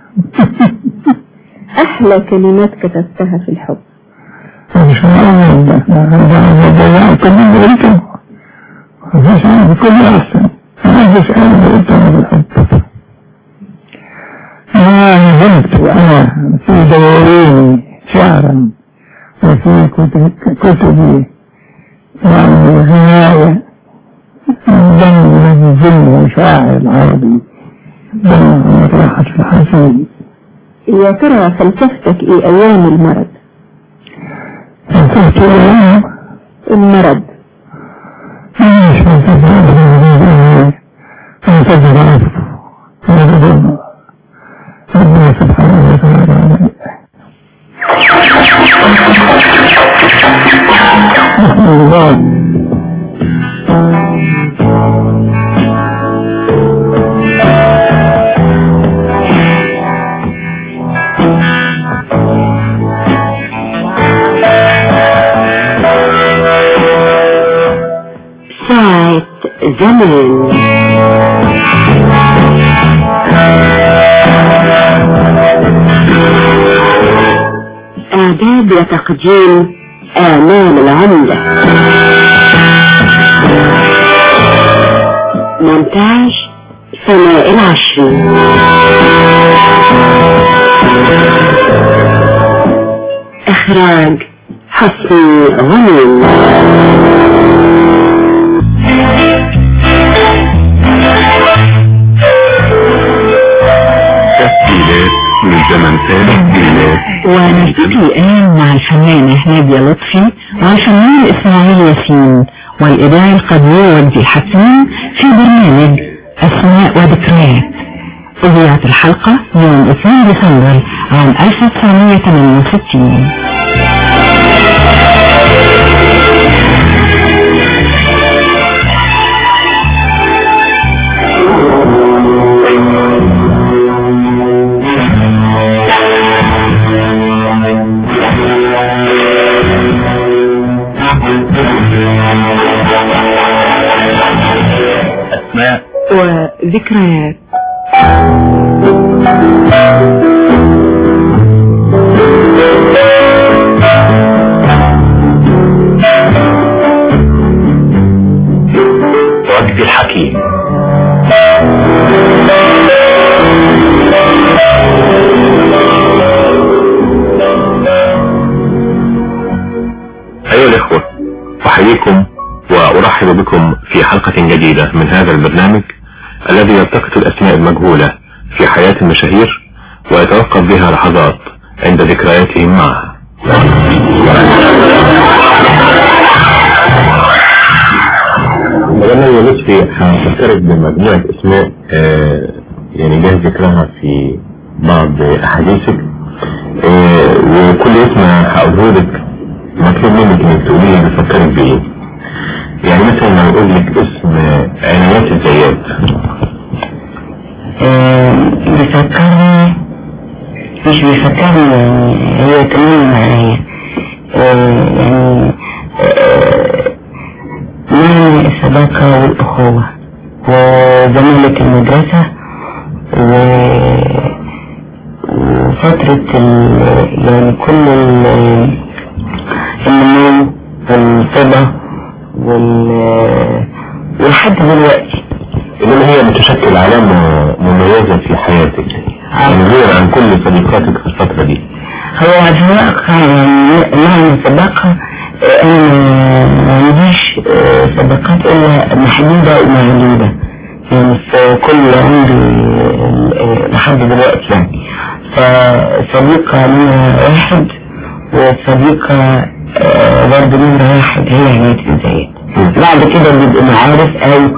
أحلى كلمات كتبتها في الحب؟ مش معقول هذا ضيعت من قلته مش عارف كل أحسن أنا مش عارف قلته بالحب. أنا نزلت وأنا في دوريني شعرا وفي كتبي يعني غناية دم الظلم وشاعر العربي دم مطرحة في الحسين. يا ترى فلسفتك ايه ايام المرض؟ فلسفت ايام المرض مش فلسفة عرف ربنا سبحانه وتعالى الله. ساعة زمن. إعداد وتقديم آمال العمدة. مونتاج سناء العشري. إخراج حسني غنيم. تسجيلات من زمن ثالث. ونلتقي الآن مع الفنانة نادية لطفي والفنان إسماعيل ياسين والإذاعي القدير وجدي الحسين في برنامج أسماء وذكريات. أذيعت الحلقة يوم 2 ديسمبر عام 1968. أسماء وذكريات. وجدي الحكيم. أيها الإخوة، أحييكم وأرحب بكم في حلقة جديدة من هذا البرنامج الذي يلتقط الأسماء المجهولة في حياة المشاهير ويتوقف بها لحظات عند ذكرياتهم معها. أولا يا لطفي هفكرك بمجموعة أسماء يعني جاهز ذكرها في بعض أحاديثك، وكل اسم هقوله لك مطلوب منك انك تقولي لي بفكرك بايه. يعني مثلا لو اقول لك اسم عنايات الزيات بيفكرني مش بيفكرني هي كمان معايا يعني من الصداقة والأخوة وزمالة المدرسة وفترة يعني كل النمو والصبا ولحد دلوقتي. انما هي بتشكل علامة مميزة في حياتك يعني غير عن كل صديقاتك في الفترة دي. هو معنى الصداقة انا ما عنديش صداقات الا محدودة ومعدودة يعني في كل عمري لحد دلوقتي يعني. فصديقة نمرة واحد وصديقة برضه نمرة واحد هي عناية الزايد. بعد كده بيبقوا معارف او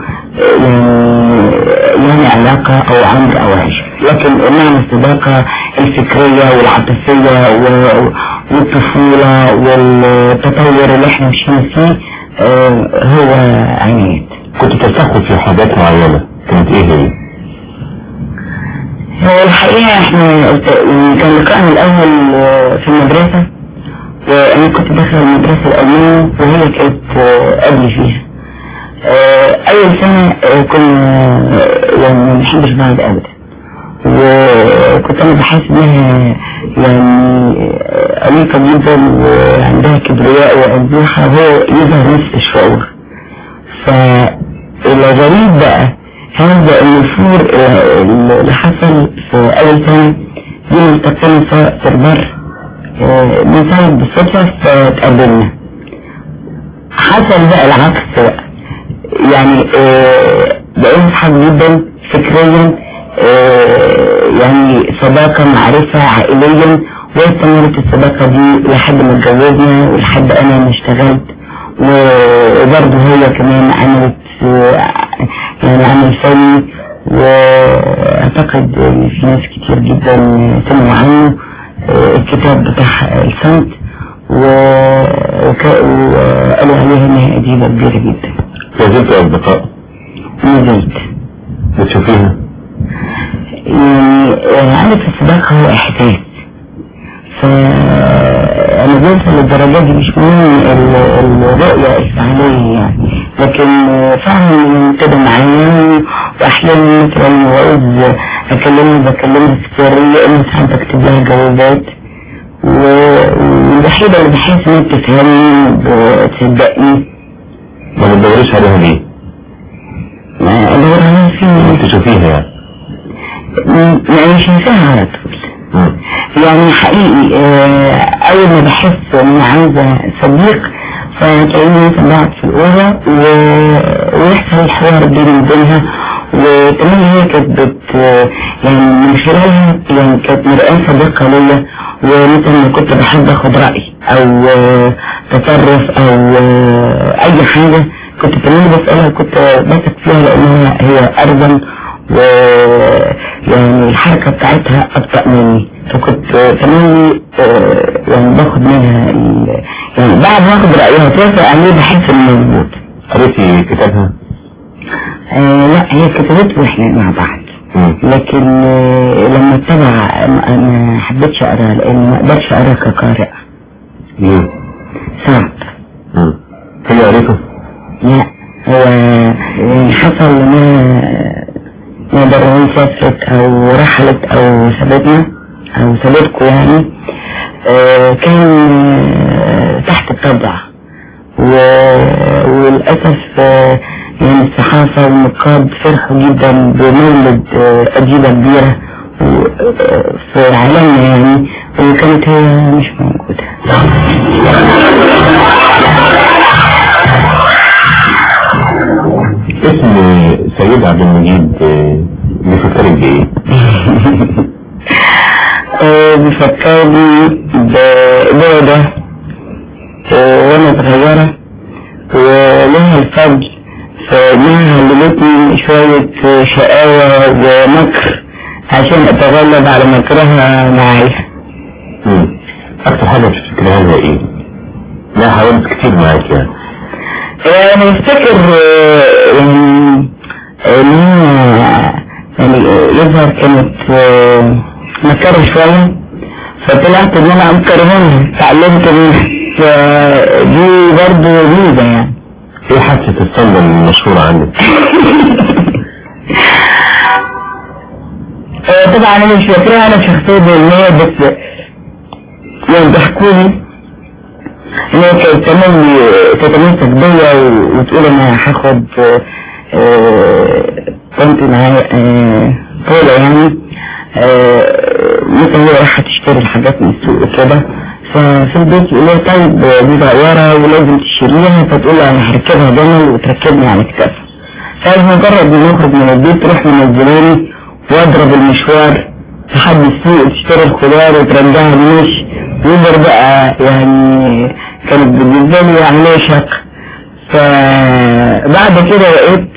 يعني علاقة او عمر او عشق، لكن معنى الصداقة الفكرية والعاطفية والطفولة والتطور اللي احنا مشينا فيه هو عناية. كنت تلتقوا في حاجات معينة كانت ايه هي؟ هو الحقيقة احنا كان لقاءنا الاول في المدرسة، وانا كنت داخل المدرسة الأولانية وهي كانت قبل فيها. اول سنة كنا يعني ما بنحبش بعض ابدا، وكنت انا بحس انها يعني أليقة جدا وعندها كبرياء وأنبوحة وهو يظهر نفس الشعور. فالغريب بقى هذا النفور اللي حصل في اول سنة دي مستقبلنا في البر بنساعد بالصدفة فتقابلنا. حصل بقى العكس بقى يعني بقينا صحاب جدا فكريا يعني صداقة معرفة عائليا، واستمرت الصداقة دي لحد ما اتجوزنا ولحد انا ما اشتغلت، وبرضه هي كمان عملت يعني عمل فني، واعتقد في ناس كتير جدا سمعوا عنه الكتاب بتاع الصمت وقالوا عليها انها اديبة كبيرة جدا. لازلت اصدقاء؟ نزلت. بتشوفيها؟ يعني عارف الصداقة هو احساس، فأنا بوصل للدرجات دي مش مهم الرؤية الفعلية يعني، لكن فعلا كده معايا. وأحيانا مثلا وعوز بكلمها في سرية إنه ساعات بكتب لها جوابات، والوحيدة اللي بحس إنها بتفهمني بتصدقني. ما بتدوريش عليها ليه؟ أدور عليها فين؟ تشوفيها يعني شايفاها على طول. يعني حقيقي اول ما بحس ان عايزة صديق فتلاقيني قاعد في الأوضة ويحصل الحوار بيني وبينها، وكمان هي كانت يعني من خلالها يعني كانت مرآة صديقة ليا، ومثلا كنت بحب اخد رأي او تصرف او اي حاجة كنت كمان بسألها، كنت بثق فيها لانها هي ارزم ويعني الحركة بتاعتها أبطأ مني، فكنت كمان يعني باخد منها يعني بعد ما اخد رأيها توافق عليه بحس انه مظبوط. قريتي كتابها؟ لا هي كتبته واحنا مع بعض، لكن لما اتبع ما حبيتش اقراها لان ما اقدرش اقراها كقارئ. ليه؟ صعب. هي قريته؟ لا هو يعني حصل ما درون سافرت او رحلت او سابتنا او سابتكم يعني كان تحت الطبع، وللأسف يعني الصحافة والنقاد فرحوا جدا بمولد أديبة كبيرة في عالمنا يعني، وكانت هي مش موجودة. اسم سيد عبد المجيد بيفكرك بايه؟ بيفكرني ببعدة وانا صغيرة ولها الفضل فانها علمتني شوية شقاوة ومكر عشان اتغلب على مكرها معايا. اكتر حاجة بتفتكرها لها ايه؟ لا حاولت كتير معاك يعني. انا بفتكر يعني يظهر كانت مكرة شوية فطلعت ان انا امكر منها، تعلمت منها، فدي برضه ميزة يعني. ايه حادثة الصندل المشهورة عندك؟ طبعا انا مش فاكرها انا شخصية دينية، بس يعني بيحكولي ان هي كانت تتمسك بيا وتقول انا هاخد كنت معايا طولة يعني مثلا هي رايحة تشتري الحاجات من السوق كده، ففي البيت يقول لها طيب دي صغيرة ولازم تشتريها، فتقول له انا هركبها جمل وتركبني على كتافها. فمجرد ما نخرج من البيت تروح منزلاني واضرب المشوار لحد السوق تشتري الخضار وترجعها المشي، ويقدر بقى يعني كانت بالنسبة لي عملية شاقة. فبعد كده بقيت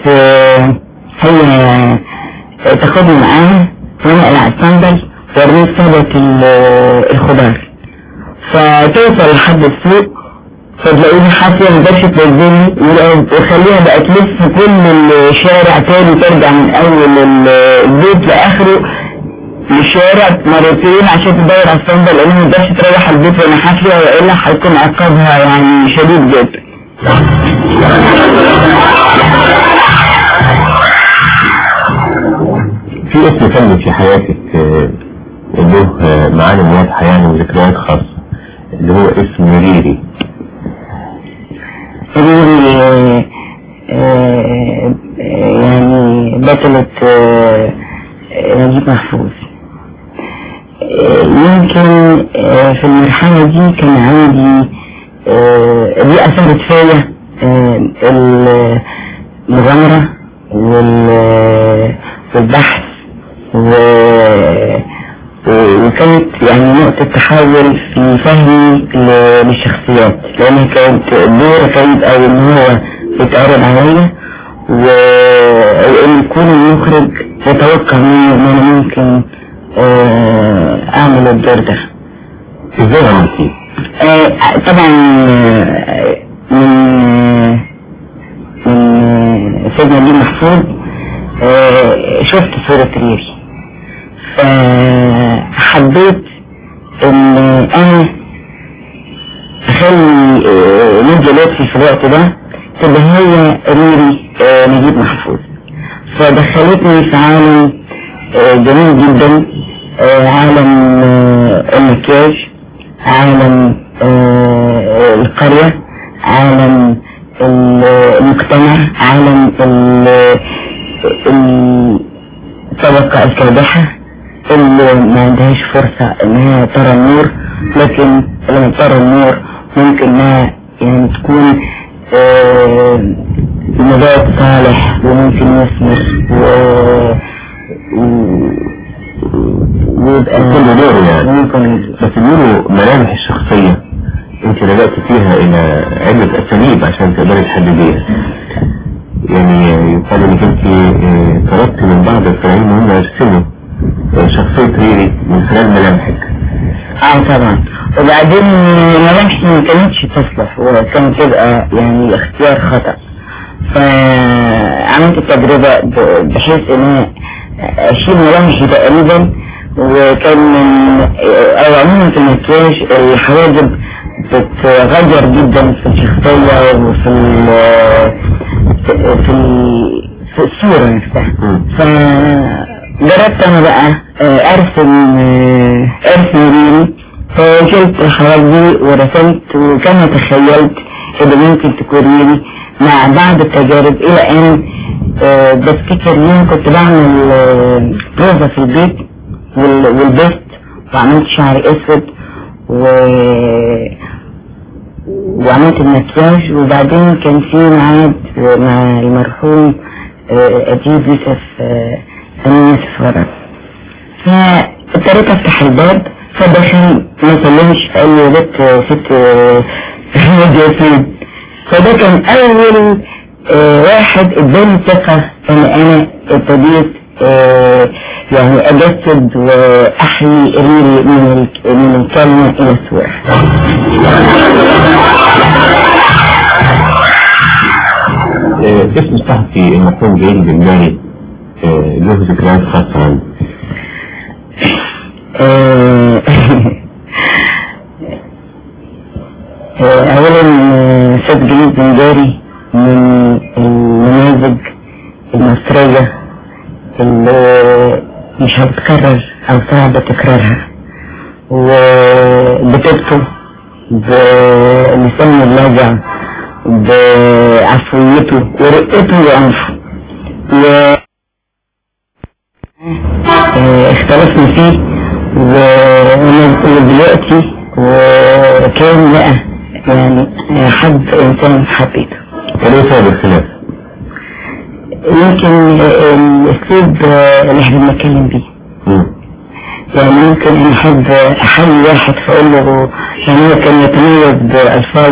هي تاخدني معاها وانا قلع الصندل وارمي صدق الخضار، فتوصل لحد السوق فتلاقيني حافية مقدرش تنزلني وخليها بقى تلف كل الشارع تاني، ترجع من اول البيت لاخره الشارع مرتين عشان تدور على الصندل، لانها مقدرش تروح البيت وانا حافية، والا هيكون عقابها يعني شديد جدا. في اسم فني في حياتك له معاني واضحة يعني وذكريات خاصة، اللي هو اسم ريري. ريري يعني بطلة نجيب محفوظ. يمكن في المرحلة دي كان عندي دي أثرت فيا المغامرة والبحث وكانت يعني نقطة تحول في فهمي للشخصيات، لأنها كانت دور كانت أو إن هو يتعرض عليا وإن يكون المخرج يتوقع مني إن أنا ممكن أعمل الدور ده. إزاي عملتيه؟ طبعا من سيدنا نجيب محفوظ شفت صورة ريري، فحبيت ان انا اخلي نجي لطفي في الوقت ده تبقى هي ريري نجيب محفوظ. فدخلتني في عالم جميل جدا، عالم المكياج، عالم القرية، عالم المجتمع، عالم الطبقة الكادحة اللي ما عندهاش فرصة انها ترى النور، لكن لما ترى النور ممكن انها يعني تكون نبات صالح وممكن يثمر ويبقى كل دور يعني ممكن. بس بيقولوا ملامح الشخصية انت لجأت فيها الى عدة اساليب عشان تقدري تحدديها، يعني يقال انك انت طلبت من بعض الفنانين هم يرسموا شخصية ريري من خلال ملامحك. طبعا. وبعدين ملامحي ما كانتش تصلح وكانت تبقى يعني اختيار خطأ، فعملت التجربة بحيث ان اشيل ملامحي تقريبا. وكان او عموما في المكياج الحواجب بتغير جدا في الشخصية وفي في الصورة نفسها. فجربت انا بقى ارسم ريري، فشلت الحواجب ورسمت وكما تخيلت ان ممكن تكون ريري مع بعض التجارب، الى ان بفتكر يوم كنت بعمل بروفة في البيت والبست وعملت شعري اسود وعملت المكياج، وبعدين كان في ميعاد مع المرحوم أديب يوسف يوسف ورد، فاضطريت افتح الباب فدخل ما سلمش قال لي بنت ست احمد ياسين. فده كان اول واحد اداني ثقة ان انا ابتديت يعني اجسد واحيي ريري من الكلمة الى الصورة. اسم الصحفي المرحوم جليل بنجاري له ذكريات خاصة عنه. اولا استاذ جليل بنجاري من النماذج المصرية اللي مش هتتكرر او صعب تكرارها، وبتبته بلسانه اللاذع بعفويته ورقته وعنفه، اختلفنا فيه ودلوقتي كان بقى يعني حب انسان حبيته. كان ايه سبب الخلاف؟ يمكن الاسلوب اللي احنا بنتكلم بيه. يعني ممكن ان احب احل واحد فاقول له يعني هو كان يتميز بالفاظ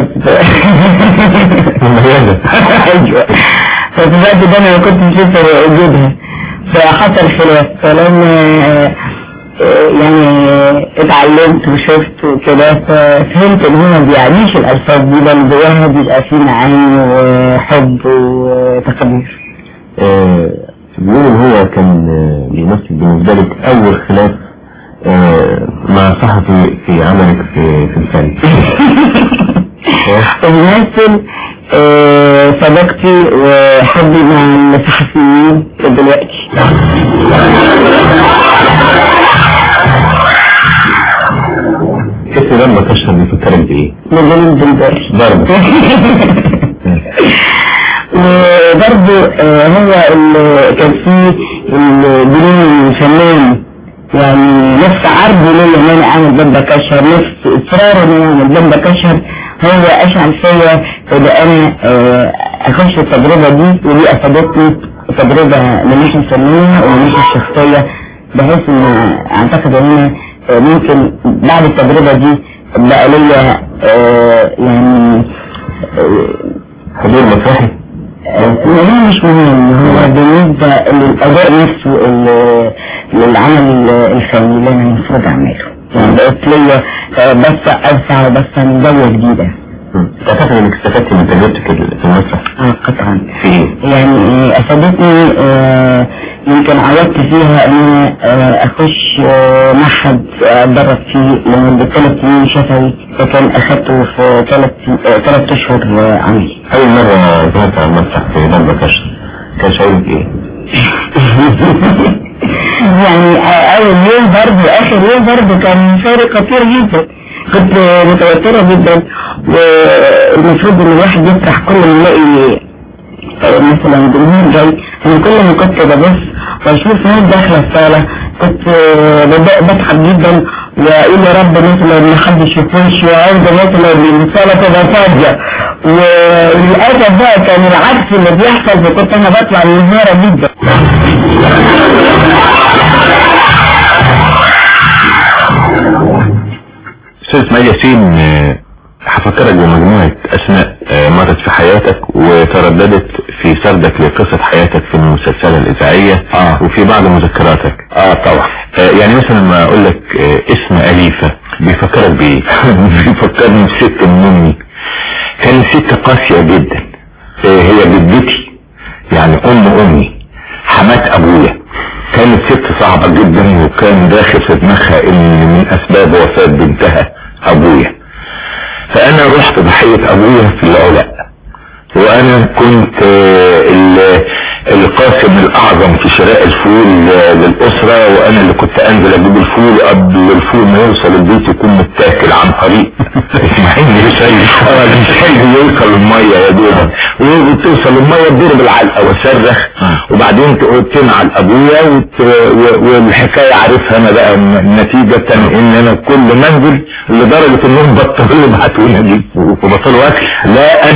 مميزة. ايوه. ففي الوقت ده انا ما كنتش لسه اجيبها فحصل خلاف. فلما يعني اتعلمت وشفت وكده ففهمت ان هو ما بيعنيش الالفاظ دي، بل جواها بيبقى فيه معاني وحب وتقدير. بيقول ان هو كان بيمثل بالنسبة لك اول خلاف مع صحفي في عملك في الفن. بيمثل صداقتي وحبي مع الصحفيين دلوقتي. كيف لما كشف بيفكرك بايه؟ مجنون بالبر ضربة. وبرضه هو اللي كان فيه الجنون الفنان، يعني نفس عرضه ليا ان انا اعمل ضد كشف، نفس اصراره ان انا اعمل ضد كشف، هو اشعل فيا ان انا اخش التجربة دي، ودي افادتني تجربة من الناحية الفنية ومن الناحية الشخصية، بحيث ان اعتقد ان انا ممكن بعد التجربة دي بقى ليا يعني حضور مسرحي. لا مش مهم، هو بالنسبة للأداء نفسه للعمل الفني اللي أنا المفروض أعمله، يعني بقيت ليا بس أوسع وبس من زاوية جديدة. تعتقد إنك استفدت من تجربتك في المسرح؟ قطعا. يعني أفادتني، يمكن عودت فيها إن أخش معهد أتدرب فيه لمدة 3 سنين شفوي، فكان أخدته في 3 أشهر عملي. أول مرة ظهرت على المسرح في ضربة كشف كان شعورك إيه؟ يعني أول يوم برضه آخر يوم برضه كان شعور خطير جدا، كنت متوترة جدا، والمفروض ان الواحد يفرح كل ما يلاقي مثلا جمهور جاي. انا كل ما كنت ببص واشوف ناس داخله الصاله كنت بضحك جدا واقول يا رب مثلا ما حدش يخش، وعاوز مثلا الصاله تبقى فاضيه. وللاسف بقى كان العكس اللي بيحصل، فكنت انا بطلع منهارة جدا. أستاذ اسماعيل ياسين، هفكرك بمجموعة أسماء مرت في حياتك وترددت في سردك لقصة حياتك في المسلسلة الإذاعية وفي بعض مذكراتك. طبعا. يعني مثلا لما أقول لك اسم أليفة بيفكرك بإيه؟ بيفكرني بست أمي، كانت ست قاسية جدا، هي جدتي يعني أمي حمات أبويا، كانت ست صعبة جدا، وكان داخل في دماغها ان من اسباب وفاة بنتها ابويا. فانا رحت ضحية ابويا في العلاء، وانا كنت القاسم الاعظم في شراء الفول للاسرة، وانا اللي كنت انزل اجيب الفول قبل الفول ما يوصل البيت يكون متاكل عن طريق اسماعيل مش يوصل المية يا دوب، وتوصل المية تضرب العلقة واصرخ، وبعدين تنعل ابويا، والحكاية عارفها انا بقى نتيجة ان انا كل منزل لدرجة انهم بطلوا يبعتوني اجيب فول وبطلوا اكل. لا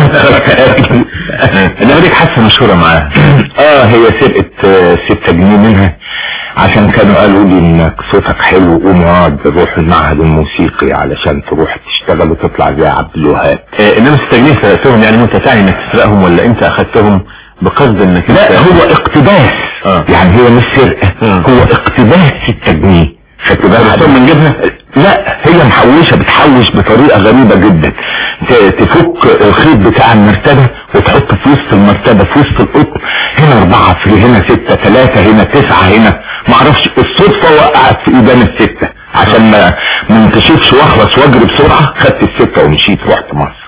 انا ليك حادثة مشهورة معاها. هي سرقت 6 جنيه منها عشان كانوا قالوا لي انك صوتك حلو، قوم اقعد روح المعهد الموسيقي علشان تروح تشتغل وتطلع زي عبد الوهاب. انما 6 جنيه سرقتهم، يعني انت تعني انك تسرقهم ولا انت اخدتهم بقصد انك؟ لا، هو اقتباس. يعني هي مش سرقة، هو اقتباس 6 جنيه. خدت بالك من جبهة؟ لا، هي محوشة، بتحوش بطريقة غريبة جدا، تفك الخيط بتاع المرتبة وتحط في وسط المرتبة في وسط القطر، هنا 4 في هنا 6 3 هنا 9 هنا، معرفش الصدفة وقعت في ايدان ال6 عشان ما انتشفش واخلص واجري بسرعة، خدت ال6 ومشيت رحت مصر.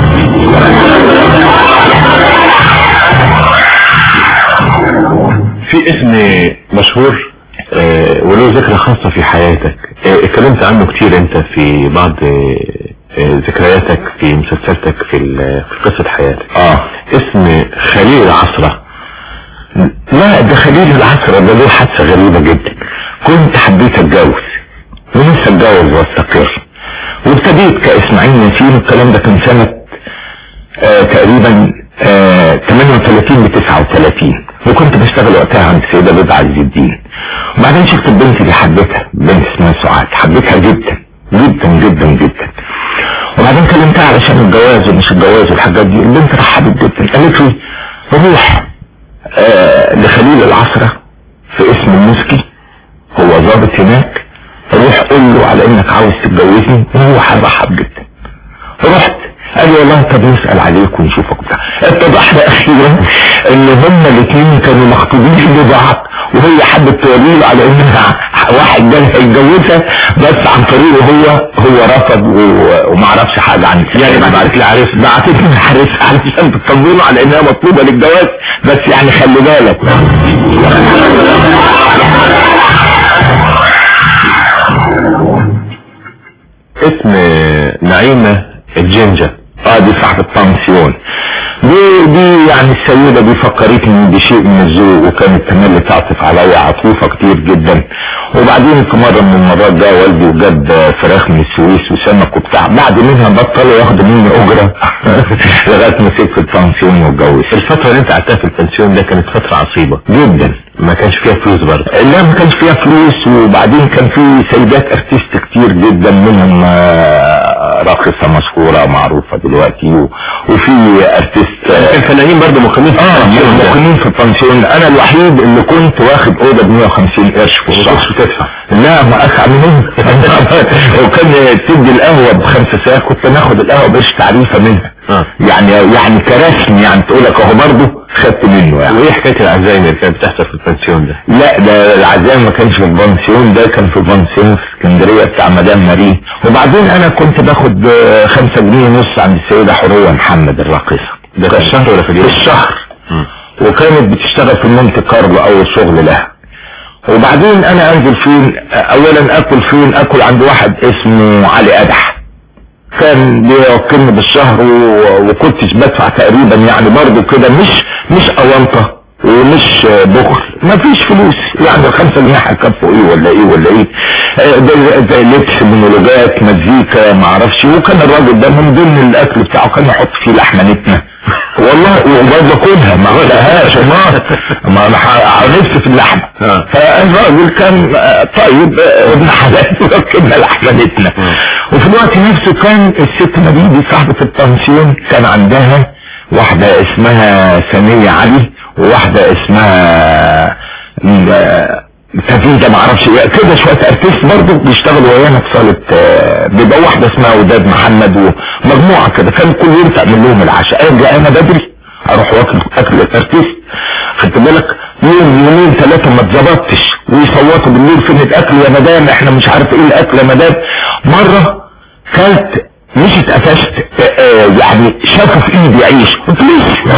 في اسم مشهور وله ذكرى خاصة في حياتك، اتكلمت عنه كتير انت في بعض ذكرياتك في مسلسلتك في قصة حياتك. اسم خليل العصرة. لا، ده خليل العصرة ده له حادثة غريبة جدا. كنت حبيت اتجوز ولسه اتجوز واستقر، وابتديت كاسماعيل ياسين. الكلام ده كان سنة تقريبا 38 ل 39، وكنت بشتغل وقتها عند السيدة بضع عز الدين. وبعدين شفت البنت دي، حبيتها، بنت اسمها سعاد، حبيتها جدا جدا جدا جدا. وبعدين كلمتها علشان الجواز ومش الجواز والحاجات دي. البنت رحبت جدا، قالت لي روح لخليل العصرة في اسم المسكي، هو ضابط هناك، روح قول له على انك عاوز تتجوزني وهو هيرحب جدا. رحت، قال لي والله طب نسأل عليك ونشوفك بتاع. اتضح لي اخيرا ان هما الاثنين كانوا مخطوبين لبعض، وهي حبت توريله على انها واحد جاي هيتجوزها، بس عن طريقه هو رفض وما عرفش حاجه عن يعني بعتت لي عريس، بعتت لي عريس علشان تطمنه على انها مطلوبه للجواز، بس يعني خلي بالك. اسم نعيمة الجنجة، دي صاحبة البانسيون دي يعني السيدة دي فكرتني بشيء من الذوق، وكانت تملي تعطف عليا عطوفة كتير جدا. وبعدين في مرة من المرات جاء والدي وجاب فراخ من السويس وسمك وبتاع، بعد منها بطلوا ياخدوا مني اجرة لغاية ما سيت في البانسيون واتجوزت. الفترة اللي انت قعدتها في البانسيون ده كانت فترة عصيبة جدا، ما كانش فيها فلوس برضه. لا ما كانش فيها فلوس، وبعدين كان في سيدات ارتيست كتير جدا، منهم راقصة مشهورة معروفة دلوقتي، وفي ارتيست الفنانين برضه مقيمين مقيمين في البانسيون. انا الوحيد اللي كنت واخد اوضه ب 150 قرش في الشهر. تدفع؟ لا ما اسعى منهم. وكان تدي القهوه ب5 ساعات، كنت ناخد القهوه بقرش تعريفه منها. يعني كرسم، يعني تقول لك اهو برضه خدت منه يعني. وايه حكايه العزايم اللي كانت بتحصل في البانسيون ده؟ لا ده العزايم ما كانش في البانسيون ده، كان في البانسيون في اسكندريه بتاع مدام ماري. وبعدين انا كنت باخد 5 جنيه ونص عند السيده حوريه محمد الراقصه. ده في الشهر ولا في اليوم؟ في الشهر. وكانت بتشتغل في مونte كارلو اول شغل لها. وبعدين انا انزل فين؟ اولا اكل فين؟ اكل عند واحد اسمه علي قدح، كان بيوكلني بالشهر وكنتش بدفع تقريبا يعني برضو كده، مش اونطه ومش بخل، ما فيش فلوس يعني. 5 جنيه هيكفوا ايه ولا ايه ولا ايه؟ ده لبس، مونولوجات، مزيكا، ما اعرفش. وكان الراجل ده من ضمن الاكل بتاعه كان يحط فيه لحمه نتنه والله، وبرضه كلها ما غلقهاش ما انا نفسي في اللحمه. فالراجل كان طيب ابن حلال وكلنا لحمه نتنه. وفي الوقت نفسه كان الست مديدي صاحبه البانسيون كان عندها واحده اسمها سامية علي، وواحده اسمها تفيدة ما اعرفش كده، شويه ارتيست برضه بيشتغلوا ويانا في صاله بيبقى واحده اسمها وداد محمد ومجموعه كده. كان كل يوم تعمل لهم العشاء، ارجع انا بدري اروح واكل اكل الارتيست، خدت بالك؟ يوم يومين 3 ما اتظبطتش، ويصوتوا بالليل فين الاكل يا مدام، احنا مش عارف ايه الاكل يا مدام. مره كلت مش اتقفشت، يعني شافوا في ايدي عيش، قلت ليش؟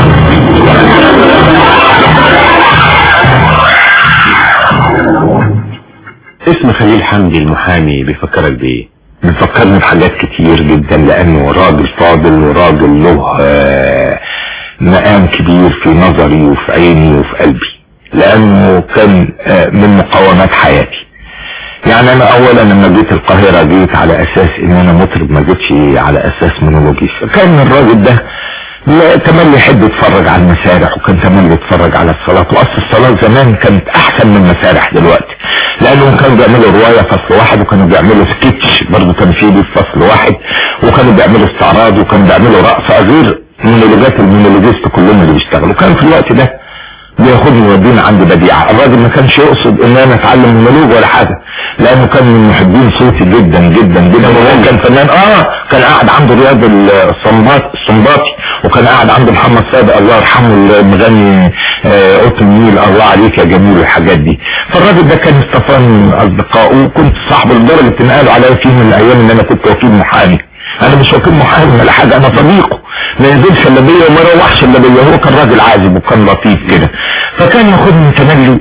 اسم خليل حمدي المحامي بيفكرك بايه؟ بيفكرني بحاجات كتير جدا، لانه راجل فاضل وراجل له مقام كبير في نظري وفي عيني وفي قلبي، لانه كان من مقومات حياتي. يعني انا اولا لما جيت القاهرة جيت على اساس ان انا مطرب، ما جيتش على اساس مونولوجيست. كان الراجل ده تملي يحب يتفرج على المسارح، وكان تملي يتفرج على الصلاة. واصل الصلاة زمان كانت احسن من المسارح دلوقتي، لانهم كانوا بيعملوا رواية فصل واحد، وكانوا بيعملوا سكتش برضه تمثيلي في فصل واحد، وكانوا بيعملوا استعراض، وكانوا بيعملوا رقصة، غير مونولوجات المونولوجيست كلهم اللي بيشتغلوا. كان في الوقت ده بياخدني يوديني عند بديعة. الراجل ما كانش يقصد ان انا اتعلم مونولوج ولا حاجة، لانه كان من محبين صوتي جدا جدا جدا، وهو كان فنان. كان قاعد عنده رياض السنباطي، وكان قاعد عنده محمد صادق الله يرحمه المغني قطن النيل الله عليك يا جميل والحاجات دي. فالراجل ده كان اصطفاني اصدقائه، وكنت صاحبه لدرجة ان قالوا عليا في من الايام ان انا كنت وكيل محامي. انا مش وكيل محامي ولا حاجة، انا صديقه، ما ينزلش الا بيا وما يروحش الا بيا. هو كان راجل عازب وكان لطيف كده، فكان ياخدني تملي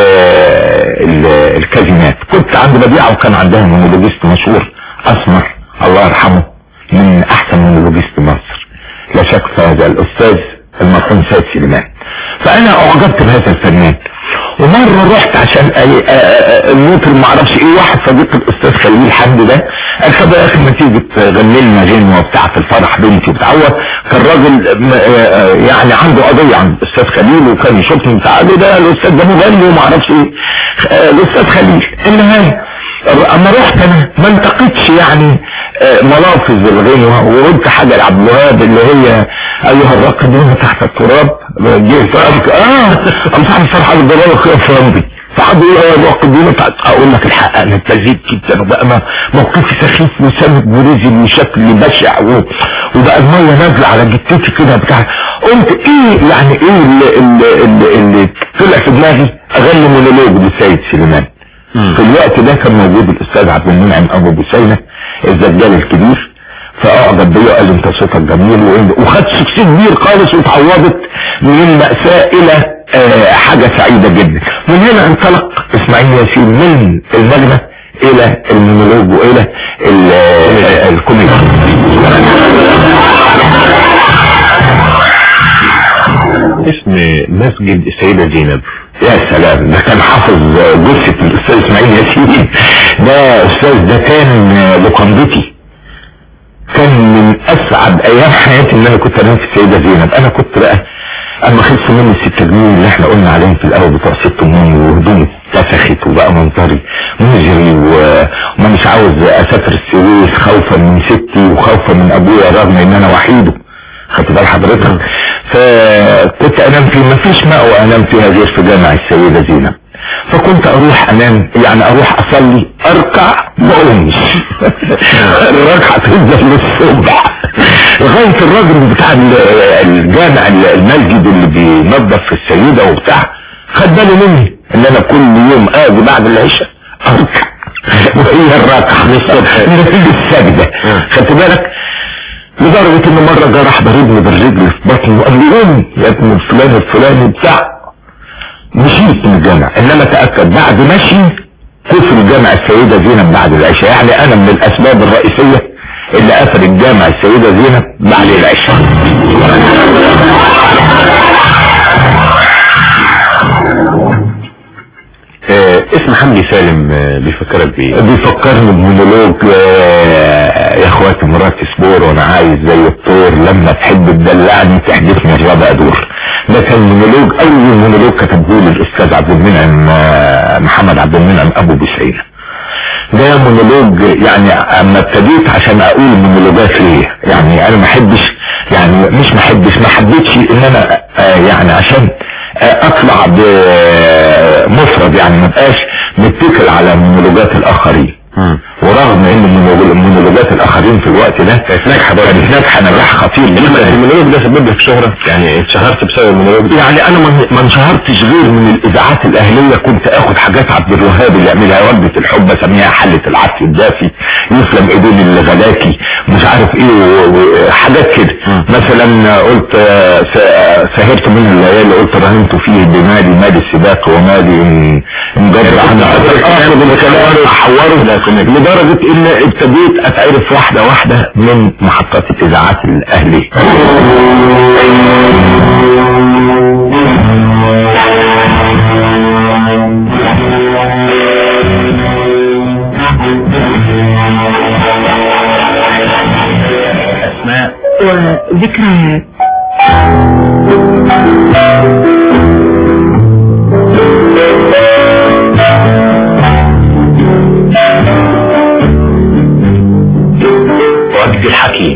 الكازينات. كنت عند بديعة وكان عندها مونولوجيست مشهور اسمر الله يرحمه، من احسن مونولوجيست مصر لا شك في هذا، الاستاذ المرحوم سيد سليمان. فانا اعجبت بهذا الفنان، ومرة رحت عشان النوت ما اعرفش ايه، واحد صديق الاستاذ خليل حمد ده قال طب يا اخي ما تيجي تغني لنا غنوه بتاع في الفرح بنتي وبتاع. هو كان راجل يعني عنده قضيه عند الاستاذ خليل، وكان يشوفني بتاع ده الاستاذ ده مغني وما اعرفش ايه. الاستاذ خليل النهايه اما رحت انا ما انتقدتش يعني ملافظ الغنوه، وقلت حاجه لعبد الوهاب اللي هي ايها الراقدون تحت التراب جه فاهمك صاحب فرحه بالضرورة خير فرنبي فحد يقول ايه الراقدون تحت. اقول لك الحق انا اتلذيت جدا، وبقى موقفي سخيف وسامد ورزل وشكل بشع وبقى الميه نازله على جتتي كده بتاع. قلت ايه يعني ايه اللي طلع في دماغي اغني مونولوج للسيد سليمان. في الوقت ده كان موجود الاستاذ عبد المنعم ابو بسينة الزجال الكبير، فاعجب بيا وقال لي انت صوتك جميل، وخدت سكسي كبير خالص وتعوضت من مأساة الى حاجة سعيدة جدا. من هنا انطلق اسماعيل ياسين من المجنة الى المونولوج والى الكوميديا. اسم مسجد السيدة زينب. يا سلام، ده كان حافظ جثة الاستاذ اسماعيل ياسين. ده استاذ ده كان لقندتي، كان من اسعد ايام حياتي ان انا كنت انام في السيدة زينب. انا كنت بقى اما خلص مني 6 جنيه اللي احنا قلنا عليهم في الاول بتوع 6 جنيه، وهدومي اتفخت وبقى منظري مجري، وما مش عاوز اسافر السويس خوفا من ستي وخوفا من ابويا رغم ان انا وحيده، خدت بال حضرتك. فكنت انام في ما فيش مأوى انام فيها غير في جامع السيدة زينب. فكنت اروح انام يعني اروح اصلي اركع ما اقومش الركعه تفضل للصبح لغايه الراجل بتاع الجامع المسجد اللي بينظف في السيدة وبتاع خد باله مني ان انا كل يوم اجي بعد العشاء اركع وهي الركعه للصبح السجده. خدت بالك؟ لدرجة ان مرة جرح ضربني بالرجل في بطني وقال لي قوم يا ابن الفلاني الفلاني بتاع. مشيت من الجامع، انما تأكد بعد مشي قفل الجامع السيدة زينب بعد العشاء. يعني انا من الاسباب الرئيسية اللي قفل الجامع السيدة زينب بعد العشاء. اسم حمدي سالم بيفكرك بايه؟ بيفكرني بمونولوج يا اخواتي مراتي صبور وانا عايز زي الطور لما تحب تدلعني تحدثني الربع ادور. ده كان مونولوج، اول مونولوج كتبه لي الاستاذ عبد المنعم محمد عبد المنعم ابو بسينة. ده مونولوج يعني اما ابتديت عشان اقول مونولوجات ليه، يعني انا ما حبيتش ان انا يعني عشان اطلع بمفرد، يعني ما بقاش متكل على مونولوجات الاخرين. ورغم ان مونولوجات الاخرين في الوقت ده كانت ناجحه نجاح خطير جدا. المونولوج ده سبب لك شهرة؟ يعني اتشهرت بسبب المونولوج ده؟ يعني انا ما انشهرتش غير من الاذاعات الاهليه. كنت اخد حاجات عبد الوهاب اللي يعملها وردة الحب اسميها حلة العدس الدافي، يسلم ايدين الغلاكي مش عارف ايه وحاجات كده. مثلا قلت سهرت من الليالي قلت رهنت فيه بمالي مالي السباق ومالي انجبر عن اخذ الكلام احوره، لدرجة ان ابتديت اتعرف واحدة واحدة من محطات الاذاعات الاهلية. اسماء وذكريات. وجد الحكيم.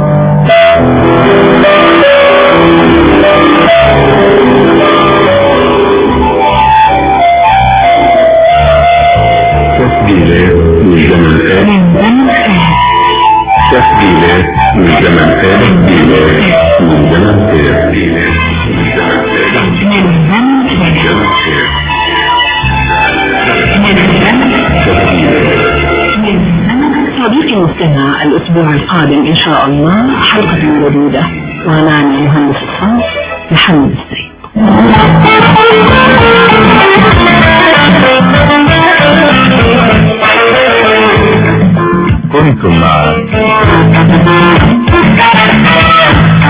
تسجيلات من زمن آل، تسجيلات من زمن آل، تسجيلات من زمن صديقي المستمع، الأسبوع القادم إن شاء الله حلقة جديدة ومعنا المهندس الخاص محمد السيد. كنتم مع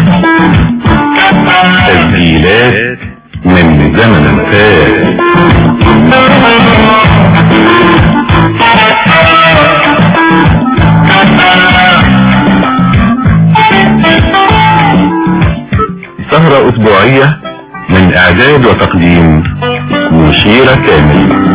تسجيلات من زمن فات. سهرة أسبوعية من إعداد وتقديم مشيرة كامل.